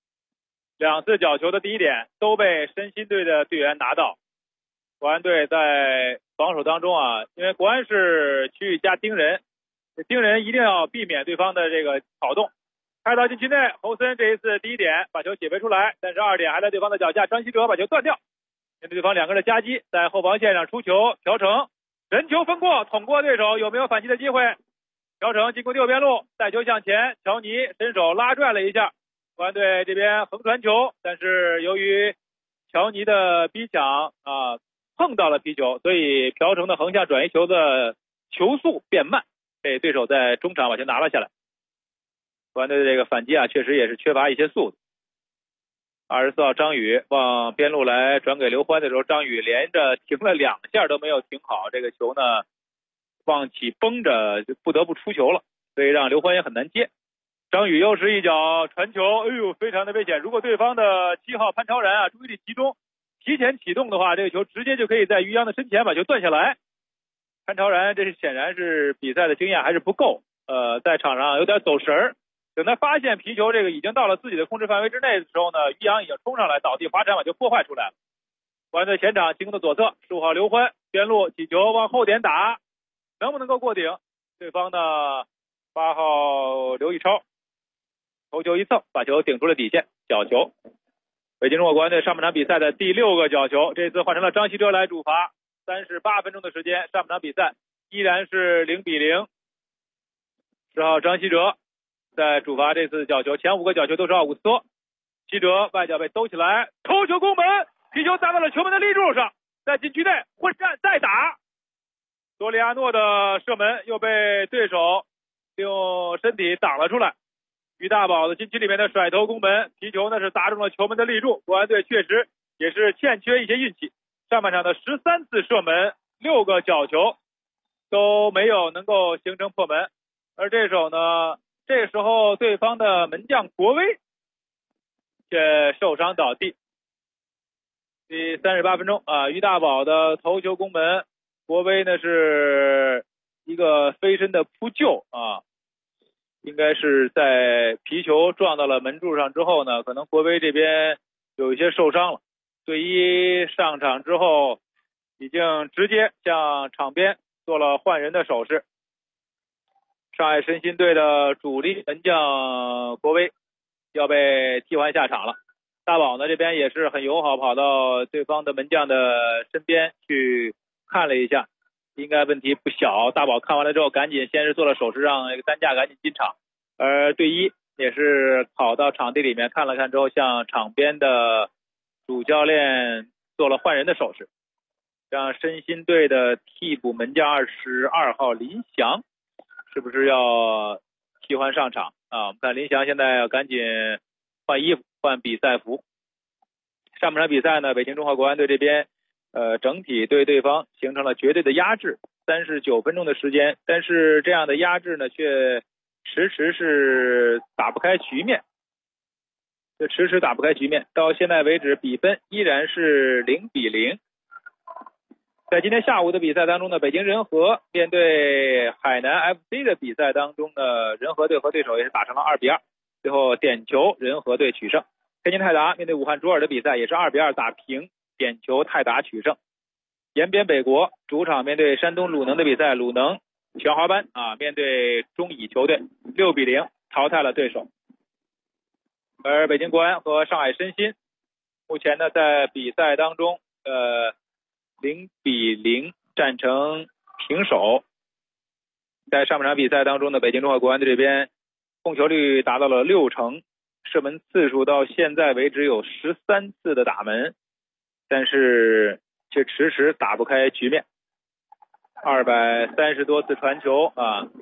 ，2次角球的第一点都被申鑫队的队员拿到。国安队在防守当中因为国安是区域加盯人一定要避免对方的这个跑动。开到禁区内，侯森这一次第一点把球解围出来，但是2点还在对方的脚下，张稀哲把球断掉，面对对方2个人的夹击，在后防线上出球，朴成人球分过，捅过对手，有没有反击的机会？朴成经过右边路带球向前，乔尼伸手拉拽了一下，国安队这边横传球，但是由于乔尼的逼抢碰到了皮球，所以朴成的横向转移球的球速变慢，被对手在中场把球拿了下来。国安队的这个反击确实也是缺乏一些速度。24号张宇往边路来转给刘欢的时候，张宇连着停了2下都没有停好，这个球呢往起绷着，就不得不出球了，所以让刘欢也很难接。张宇又是一脚传球，非常的危险。如果对方的7号潘超然注意力集中，提前启动的话，这个球直接就可以在于洋的身前把球断下来。潘超然这是显然是比赛的经验还是不够，在场上有点走神儿。等他发现皮球这个已经到了自己的控制范围之内的时候呢，于洋已经冲上来倒地滑铲把球破坏出来了。国安队前场进攻的左侧15号刘欢边路起球往后点打，能不能够过顶？对方的8号刘义超头球一蹭把球顶出了底线，角球。北京中国国安队上半场比赛的第6个角球，这次换成了张稀哲来主罚，38分钟的时间，上半场比赛依然是0-0。10号张稀哲在主罚这次角球，前5个角球都是奥古斯托。稀哲外脚被兜起来，头球攻门，皮球砸到了球门的立柱上，在禁区内混战再打，多利亚诺的射门又被对手用身体挡了出来。于大宝的禁区里面的甩头攻门，皮球呢是砸中了球门的立柱。国安队确实也是欠缺一些运气，上半场的13次射门6个角球都没有能够形成破门。而这时候对方的门将国威却受伤倒地。第38分钟于大宝的头球攻门，国威呢是一个飞身的扑救应该是在皮球撞到了门柱上之后呢，可能国威这边有一些受伤了。队医上场之后已经直接向场边做了换人的手势。 上海申鑫队的主力门将国威要被替换下场了。大宝呢这边也是很友好，跑到对方的门将的身边去看了一下，应该问题不小。大宝看完了之后赶紧先是做了手势，让这个担架赶紧进场，而队医也是跑到场地里面看了看之后，向场边的主教练做了换人的手势，让申鑫队的替补门将22号林翔是不是要替换上场啊？我们看林翔现在要赶紧换衣服换比赛服。上半场比赛呢，北京中华国安队这边整体对对方形成了绝对的压制，39分钟的时间，但是这样的压制呢却迟迟是打不开局面，到现在为止比分依然是0-0。在今天下午的比赛当中呢，北京人和面对海南 FC 的比赛当中呢，人和队和对手也是打成了2-2，最后点球人和队取胜。天津泰达面对武汉卓尔的比赛也是2-2打平，点球泰达取胜。延边北国主场面对山东鲁能的比赛，鲁能全华班面对中乙球队6-0淘汰了对手。而北京国安和上海申鑫目前呢在比赛当中0-0战成平手。在上半场比赛当中呢，北京中华国安队这边控球率达到了60%，射门次数到现在为止有13次的打门，但是却迟迟打不开局面。230多次传球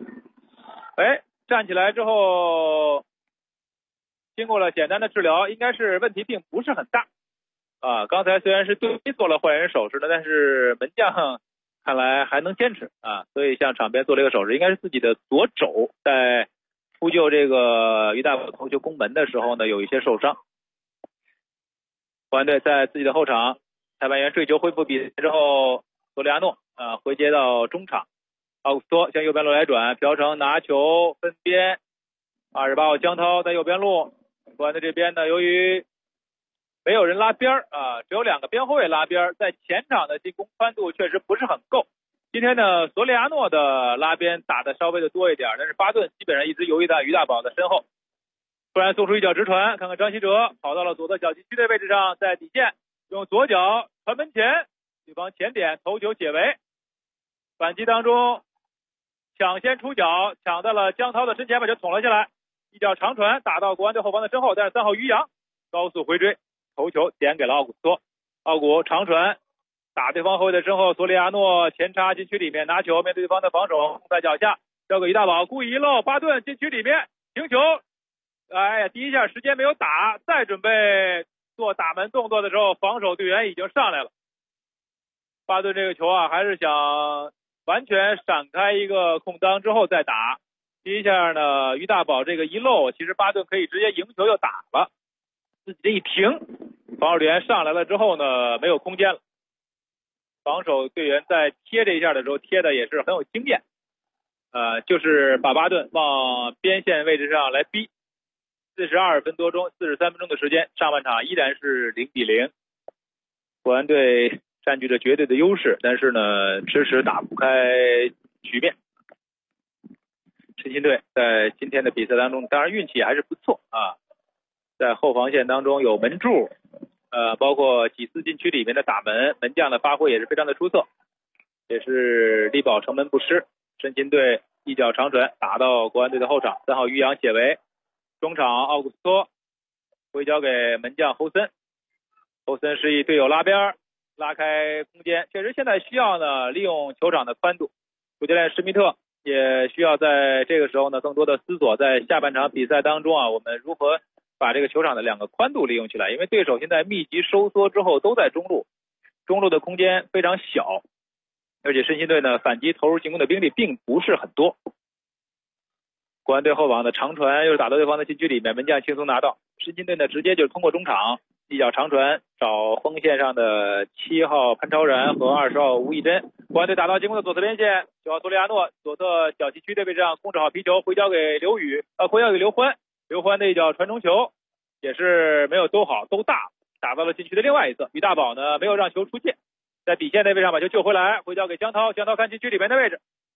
站起来之后经过了简单的治疗，应该是问题并不是很大刚才虽然是队医做了换人手势的，但是门将看来还能坚持所以向场边做了一个手势，应该是自己的左肘在扑救这个于大宝头球攻门的时候呢有一些受伤。国安队在自己的后场，裁判员坠球恢复比赛之后，索里亚诺回接到中场，奥古斯托向右边路来转，朴成拿球分边，28号江涛在右边路。国安队这边呢，由于没有人拉边只有2个边后卫拉边，在前场的进攻宽度确实不是很够。今天呢，索里亚诺的拉边打的稍微的多一点，但是巴顿基本上一直游移在于大宝的身后。突然送出一脚直传，看看张稀哲跑到了左侧小禁区的位置上，在底线用左脚传门前，对方前点头球解围。反击当中抢先出脚，抢到了江涛的身前，把球捅了下来，一脚长传打到国安队后方的身后，但是3号于洋高速回追，头球点给了奥古斯托。奥古长传打对方后卫的身后，索里亚诺前插禁区里面拿球，面对对方的防守控在脚下，交给于大宝，故意一漏，巴顿禁区里面停球，第一下时间没有打，再准备做打门动作的时候，防守队员已经上来了。巴顿这个球还是想完全闪开一个空当之后再打。第一下呢，于大宝这个一漏，其实巴顿可以直接赢球就打了，自己这一停，防守队员上来了之后呢，没有空间了。防守队员在贴这一下的时候贴的也是很有经验，就是把巴顿往边线位置上来逼。42分多钟，43分钟的时间，上半场依然是0-0。国安队占据着绝对的优势，但是呢，迟迟打不开局面。申鑫队在今天的比赛当中，当然运气还是不错在后防线当中有门柱，包括几次禁区里面的打门，门将的发挥也是非常的出色，也是力保城门不失。申鑫队一脚长传打到国安队的后场，3号于洋解围，中场奥古斯托回交给门将侯森，侯森示意队友拉边拉开空间，确实现在需要呢利用球场的宽度。主教练施密特也需要在这个时候呢更多的思索，在下半场比赛当中我们如何把这个球场的2个宽度利用起来，因为对手现在密集收缩之后都在中路的空间非常小，而且申鑫队呢反击投入进攻的兵力并不是很多。国安队后防的长传又是打到对方的禁区里面，门将轻松拿到。申鑫队呢直接就是通过中场一脚长传找锋线上的7号潘超然和20号吴义珍，国安队打到进攻的左侧边线，9号索里亚诺左侧小禁区的位置上控制好皮球，回交给刘欢，刘欢的一脚传中球也是没有兜好，兜大打到了禁区的另外一侧。于大宝呢没有让球出界，在底线的位置上把球救回来，回交给江涛，江涛看禁区里面的位置，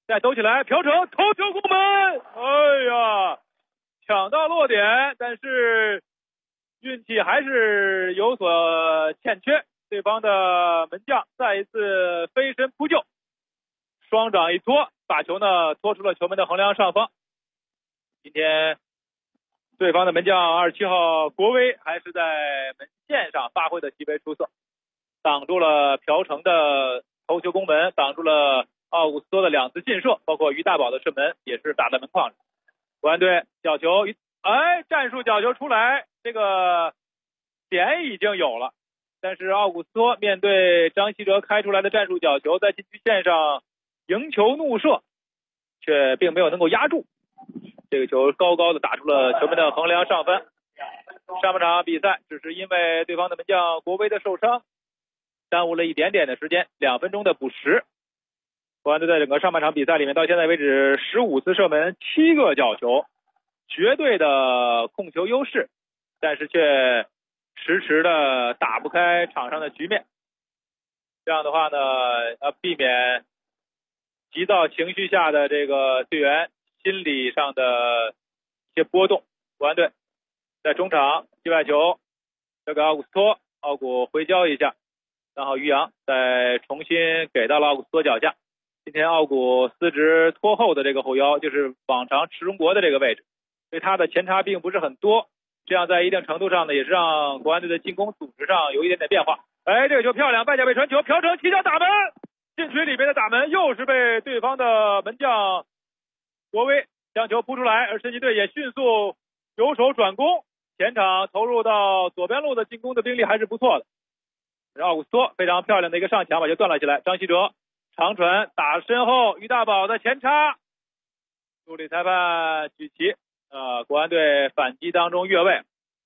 再抖起来，朴成头球攻门，哎呀，抢到落点，但是运气还是有所欠缺，对方的门将再一次飞身扑救，双掌一托，把球呢拖出了球门的横梁上方。今天对方的门将27号国威还是在门线上发挥的极为出色，挡住了朴成的头球攻门，挡住了奥古斯托的2次劲射，包括于大宝的射门也是打在门框上。国安队角球，战术角球出来，这个点已经有了，但是奥古斯托面对张稀哲开出来的战术角球，在禁区线上迎球怒射，却并没有能够压住，这个球高高的打出了球门的横梁上翻。上半场比赛只是因为对方的门将国威的受伤，耽误了一点点的时间，2分钟的补时。国安队在整个上半场比赛里面到现在为止15次射门7个角球，绝对的控球优势，但是却迟迟的打不开场上的局面。这样的话呢，避免急躁情绪下的这个队员心理上的一些波动。国安队在中场界外球交给奥古斯托，奥古回交一下，然后于洋再重新给到了奥古斯托脚下。今天奥古司职拖后的这个后腰，就是往常池中国的这个位置，所以他的前插并不是很多，这样在一定程度上呢，也是让国安队的进攻组织上有一点点变化。这个球漂亮，半脚背传球，朴成起脚打门，禁区里面的打门又是被对方的门将国威将球扑出来，而申鑫队也迅速由守转攻，前场投入到左边路的进攻的兵力还是不错的。奥古斯托非常漂亮的一个上抢，把球断了起来，张稀哲长传打身后，于大宝的前插，助理裁判举旗，国安队反击当中越位。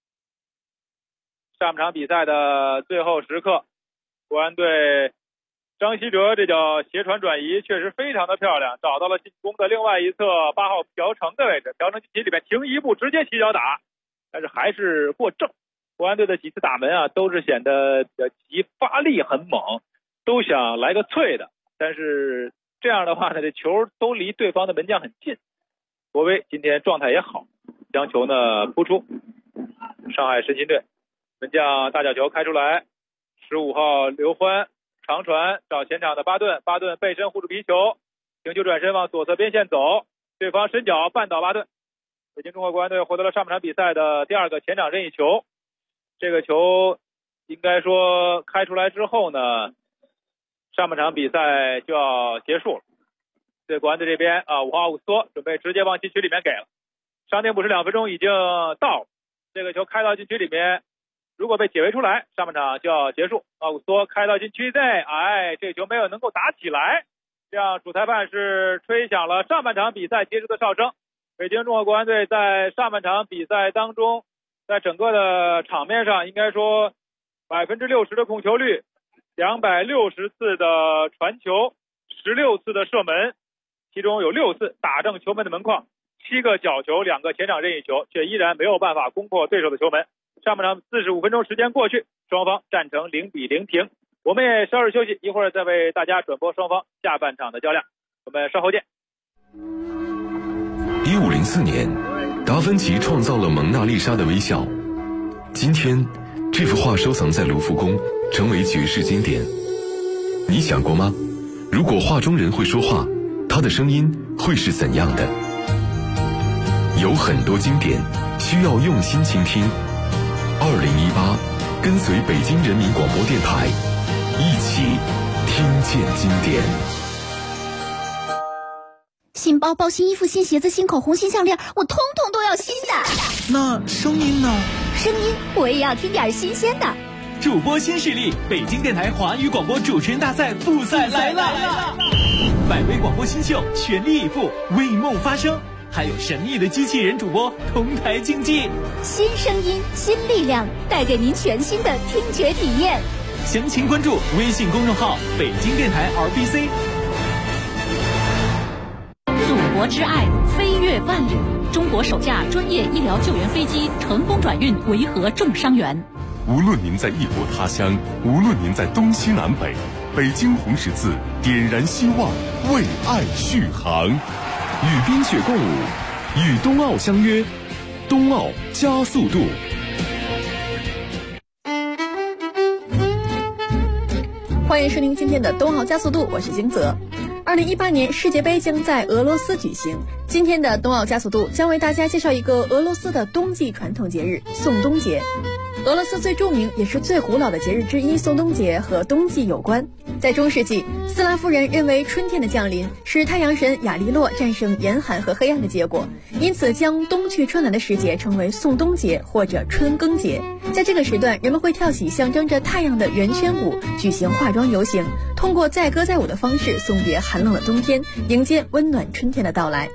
上半场比赛的最后时刻，国安队张稀哲这脚斜传转移确实非常的漂亮，找到了进攻的另外一侧8号朴成的位置，朴成禁区里面停一步直接起脚打，但是还是过正。国安队的几次打门都是显得其发力很猛，都想来个脆的，但是这样的话呢，这球都离对方的门将很近。国威今天状态也好，将球呢扑出。上海申鑫队门将大角球开出来，15号刘欢长传找前场的巴顿，巴顿背身护住皮球，停球转身往左侧边线走，对方伸脚绊倒巴顿。北京中国国安队获得了上半场比赛的第2个前场任意球。这个球应该说开出来之后呢，上半场比赛就要结束了。对国安队这边5号奥古斯托准备直接往禁区里面给了，伤停补时2分钟已经到了，这个球开到禁区里面，如果被解围出来，上半场就要结束。奥古斯托开到禁区内，这个球没有能够打起来，这样主裁判是吹响了上半场比赛结束的哨声。北京中国国安队在上半场比赛当中，在整个的场面上应该说60%的控球率，260次的传球，16次的射门，其中有6次打正球门的门框，7个角球，2个前场任意球，却依然没有办法攻破对手的球门。上半场45分钟时间过去，双方战成0-0平。我们也稍事休息，一会儿再为大家转播双方下半场的较量。我们稍后见。 1504年，达芬奇创造了蒙娜丽莎的微笑。今天，这幅画收藏在卢浮宫，成为绝世经典。你想过吗？如果画中人会说话，他的声音会是怎样的？有很多经典需要用心倾听。2018，跟随北京人民广播电台，一起听见经典。 新包包、新衣服、新鞋子、新口红、新项链，我通通都要新的。 那声音呢？ 声音我也要听点新鲜的。 主播新势力，北京电台华语广播主持人大赛复赛来了！百位广播新秀全力以赴，为梦发声，还有神秘的机器人主播同台竞技。 新声音，新力量，带给您全新的听觉体验。 详情关注微信公众号北京电台 RBC。 祖国之爱，飞越万里。中国首架专业医疗救援飞机成功转运维和重伤员。 无论您在异国他乡，无论您在东西南北， 北京红十字点燃希望，为爱续航。与冰雪共舞，与冬奥相约，冬奥加速度。 欢迎收听今天的冬奥加速度，我是金泽。2018年世界杯将在俄罗斯举行，今天的冬奥加速度将为大家介绍一个俄罗斯的冬季传统节日——宋冬节。俄罗斯最著名也是最古老的节日之一宋冬节和冬季有关。在中世纪，斯拉夫人认为春天的降临是太阳神亚利洛战胜严寒和黑暗的结果，因此将冬去春来的时节称为宋冬节或者春耕节。在这个时段，人们会跳起象征着太阳的圆圈舞，举行化妆游行，通过载歌载舞的方式送别寒冷的冬天，迎接温暖春天的到来。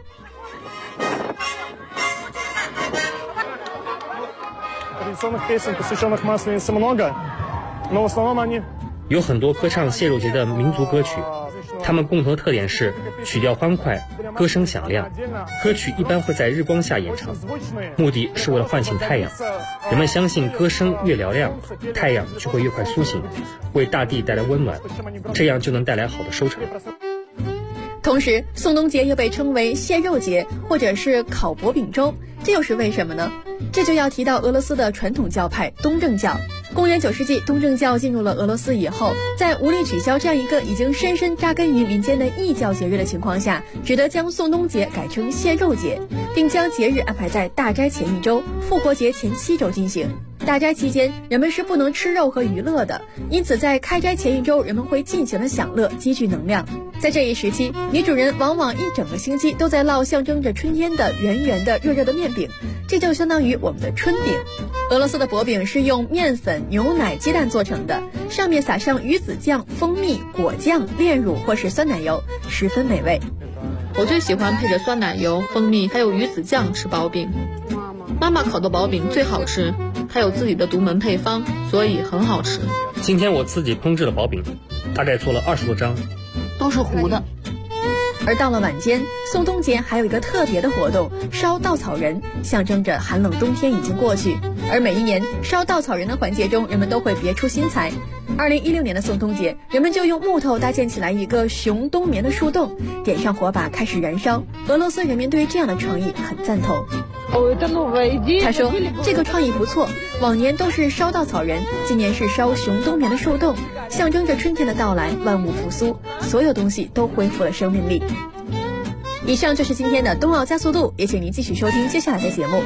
有很多歌唱蟹肉节的民族歌曲，它们共同的特点是曲调欢快，歌声响亮。歌曲一般会在日光下演唱，目的是为了唤醒太阳。人们相信歌声越嘹亮，太阳就会越快苏醒，为大地带来温暖，这样就能带来好的收成。 同时，宋冬节又被称为蟹肉节或者是烤薄饼粥，这又是为什么呢？这就要提到俄罗斯的传统教派东正教。公元9世纪，东正教进入了俄罗斯以后，在无力取消这样一个已经深深扎根于民间的异教节日的情况下，只得将宋冬节改成蟹肉节，并将节日安排在大斋前1周、复活节前7周进行。大斋期间，人们是不能吃肉和娱乐的，因此在开斋前1周，人们会尽情的享乐，积聚能量。在这一时期，女主人往往一整个星期都在烙象征着春天的圆圆的热热的面饼，这就相当于我们的春饼。俄罗斯的薄饼是用面粉、牛奶、鸡蛋做成的，上面撒上鱼子酱、蜂蜜、果酱、炼乳或是酸奶油，十分美味。 我最喜欢配着酸奶油、蜂蜜还有鱼子酱吃薄饼。妈妈烤的薄饼最好吃，还有自己的独门配方，所以很好吃。 今天我自己烹制了薄饼，大概做了20多张， 都是糊的。 而到了晚间，宋冬节还有一个特别的活动，烧稻草人，象征着寒冷冬天已经过去。而每一年烧稻草人的环节中，人们都会别出心裁。2016年的宋冬节，人们就用木头搭建起来一个熊冬眠的树洞，点上火把开始燃烧。俄罗斯人民对这样的创意很赞同。他说这个创意不错，往年都是烧稻草人，今年是烧熊冬眠的树洞，象征着春天的到来，万物复苏，所有东西都恢复了生命力。以上就是今天的冬奥加速度，也请您继续收听接下来的节目。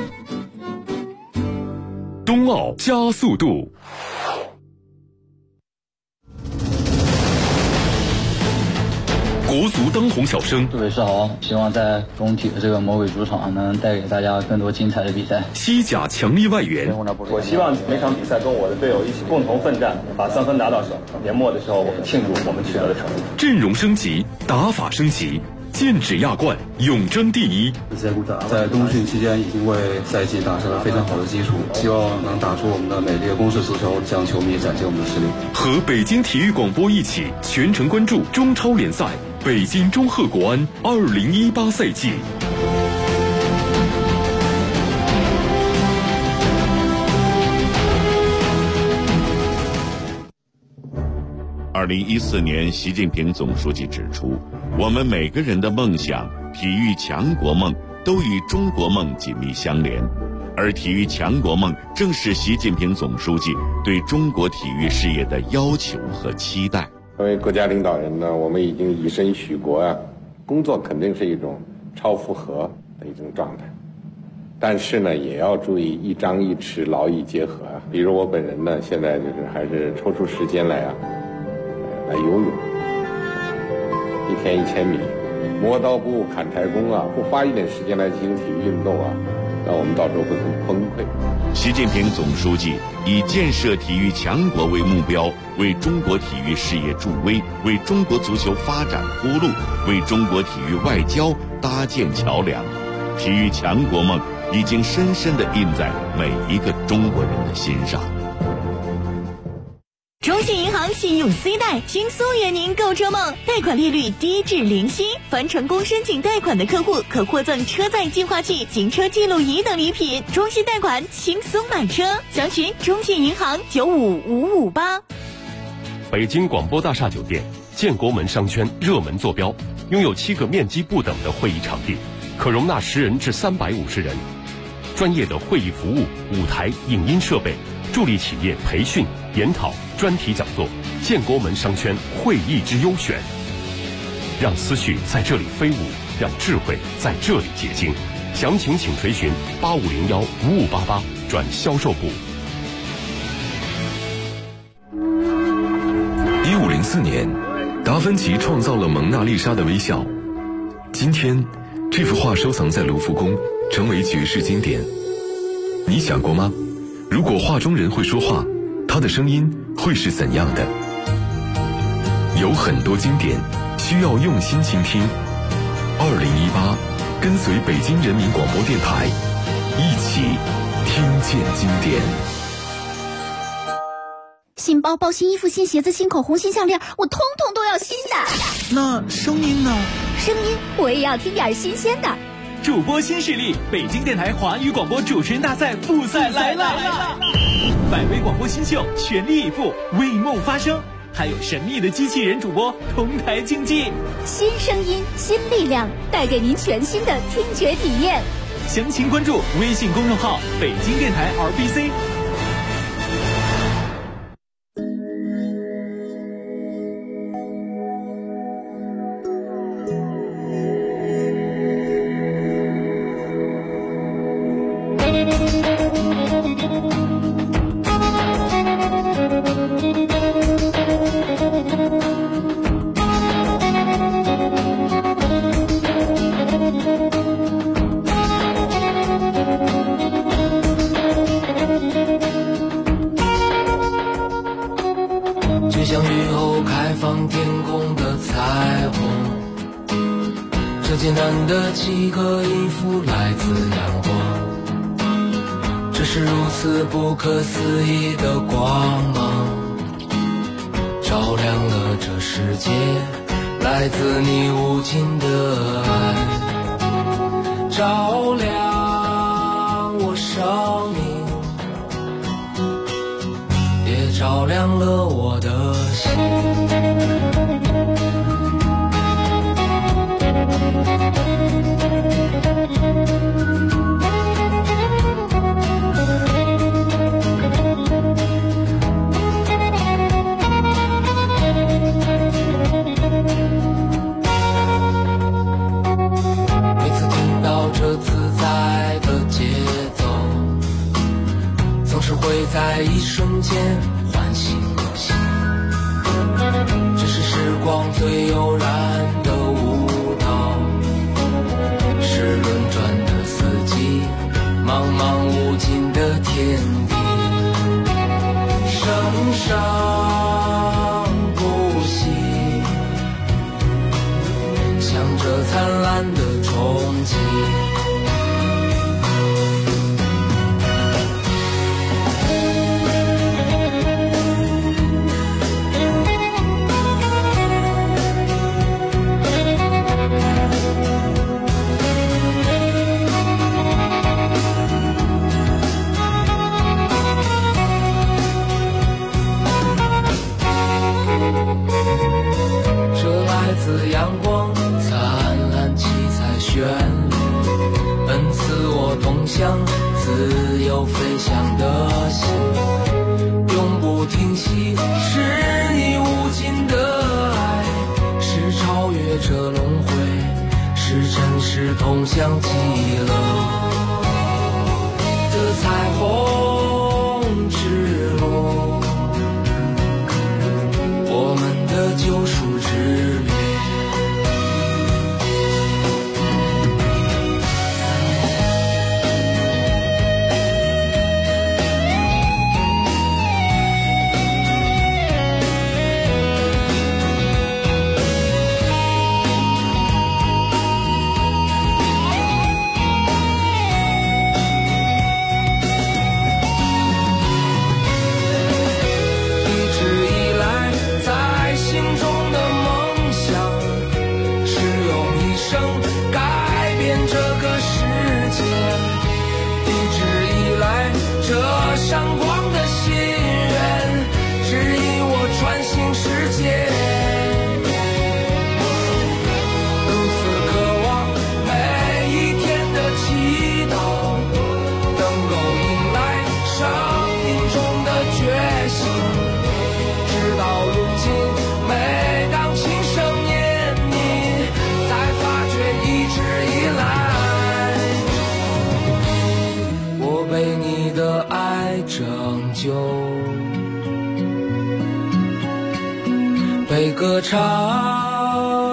冬奥加速度。国足当红小生， 各位是好，希望在中体的这个魔鬼主场能带给大家更多精彩的比赛。 西甲强力外援， 我希望每场比赛跟我的队友一起共同奋战，把3分拿到手。年末的时候，我们庆祝我们取得的成绩。 阵容升级，打法升级，剑指亚冠，永争第一。 在冬训期间已经为赛季打下了非常好的基础，希望能打出我们的美丽的攻势足球，向球迷展现我们的实力。 和北京体育广播一起全程关注中超联赛北京中赫国安2018赛季。 2014年，习近平总书记指出，我们每个人的梦想、体育强国梦都与中国梦紧密相连，而体育强国梦正是习近平总书记对中国体育事业的要求和期待。 作为国家领导人呢，我们已经以身许国啊，工作肯定是一种超负荷的一种状态，但是呢，也要注意一张一弛，劳逸结合啊。比如我本人呢，现在就是还是抽出时间来游泳，1天1000米，磨刀不误砍柴工啊，不花一点时间来进行体育运动啊，那我们到时候会很崩溃。 习近平总书记以建设体育强国为目标，为中国体育事业助威，为中国足球发展铺路，为中国体育外交搭建桥梁。体育强国梦已经深深地印在每一个中国人的心上。 中信银行信用 C 贷轻松圆您购车梦，贷款利率低至0息，凡成功申请贷款的客户可获赠车载净化器、行车记录仪等礼品。中信贷款轻松买车，详询中信银行95558。 北京广播大厦酒店建国门商圈热门坐标，拥有7个面积不等的会议场地，可容纳10人至350人。专业的会议服务、舞台、影音设备，助力企业培训、研讨、专题讲座。建国门商圈会议之优选，让思绪在这里飞舞，让智慧在这里结晶。详情请垂询8501-5588转销售部。 1504年，达芬奇创造了蒙娜丽莎的微笑。今天，这幅画收藏在卢浮宫，成为绝世经典。你想过吗？如果画中人会说话，他的声音会是怎样的？有很多经典需要用心倾听。2018，跟随北京人民广播电台，一起听见经典。 新包包、新衣服、新鞋子、新口红、新项链，我通通都要新的。 那声音呢？ 声音我也要听点新鲜的。 主播新势力，北京电台华语广播主持人大赛复赛来了！百位广播新秀全力以赴，为梦发声，还有神秘的机器人主播同台竞技。 新声音，新力量，带给您全新的听觉体验。 详情关注微信公众号北京电台 RBC。 就像雨后开放天空的彩虹，这简单的几个音符来自阳光，这是如此不可思议的光芒，照亮了这世界，来自你无尽的爱，照亮我生命，也照亮了我的心。每次听到这自在的节奏，总是会在一瞬间唤醒我心，这是时光最悠然的舞蹈，是轮转的四季，茫茫无尽的天地，生生不息，向着灿烂的憧憬。这来自阳光灿烂七彩旋律，奔驰我通向自由飞翔的心，永不停息，是你无尽的爱，是超越这轮回，是真实通向极乐的彩虹之路，我们的救赎之旅。 酒，被歌唱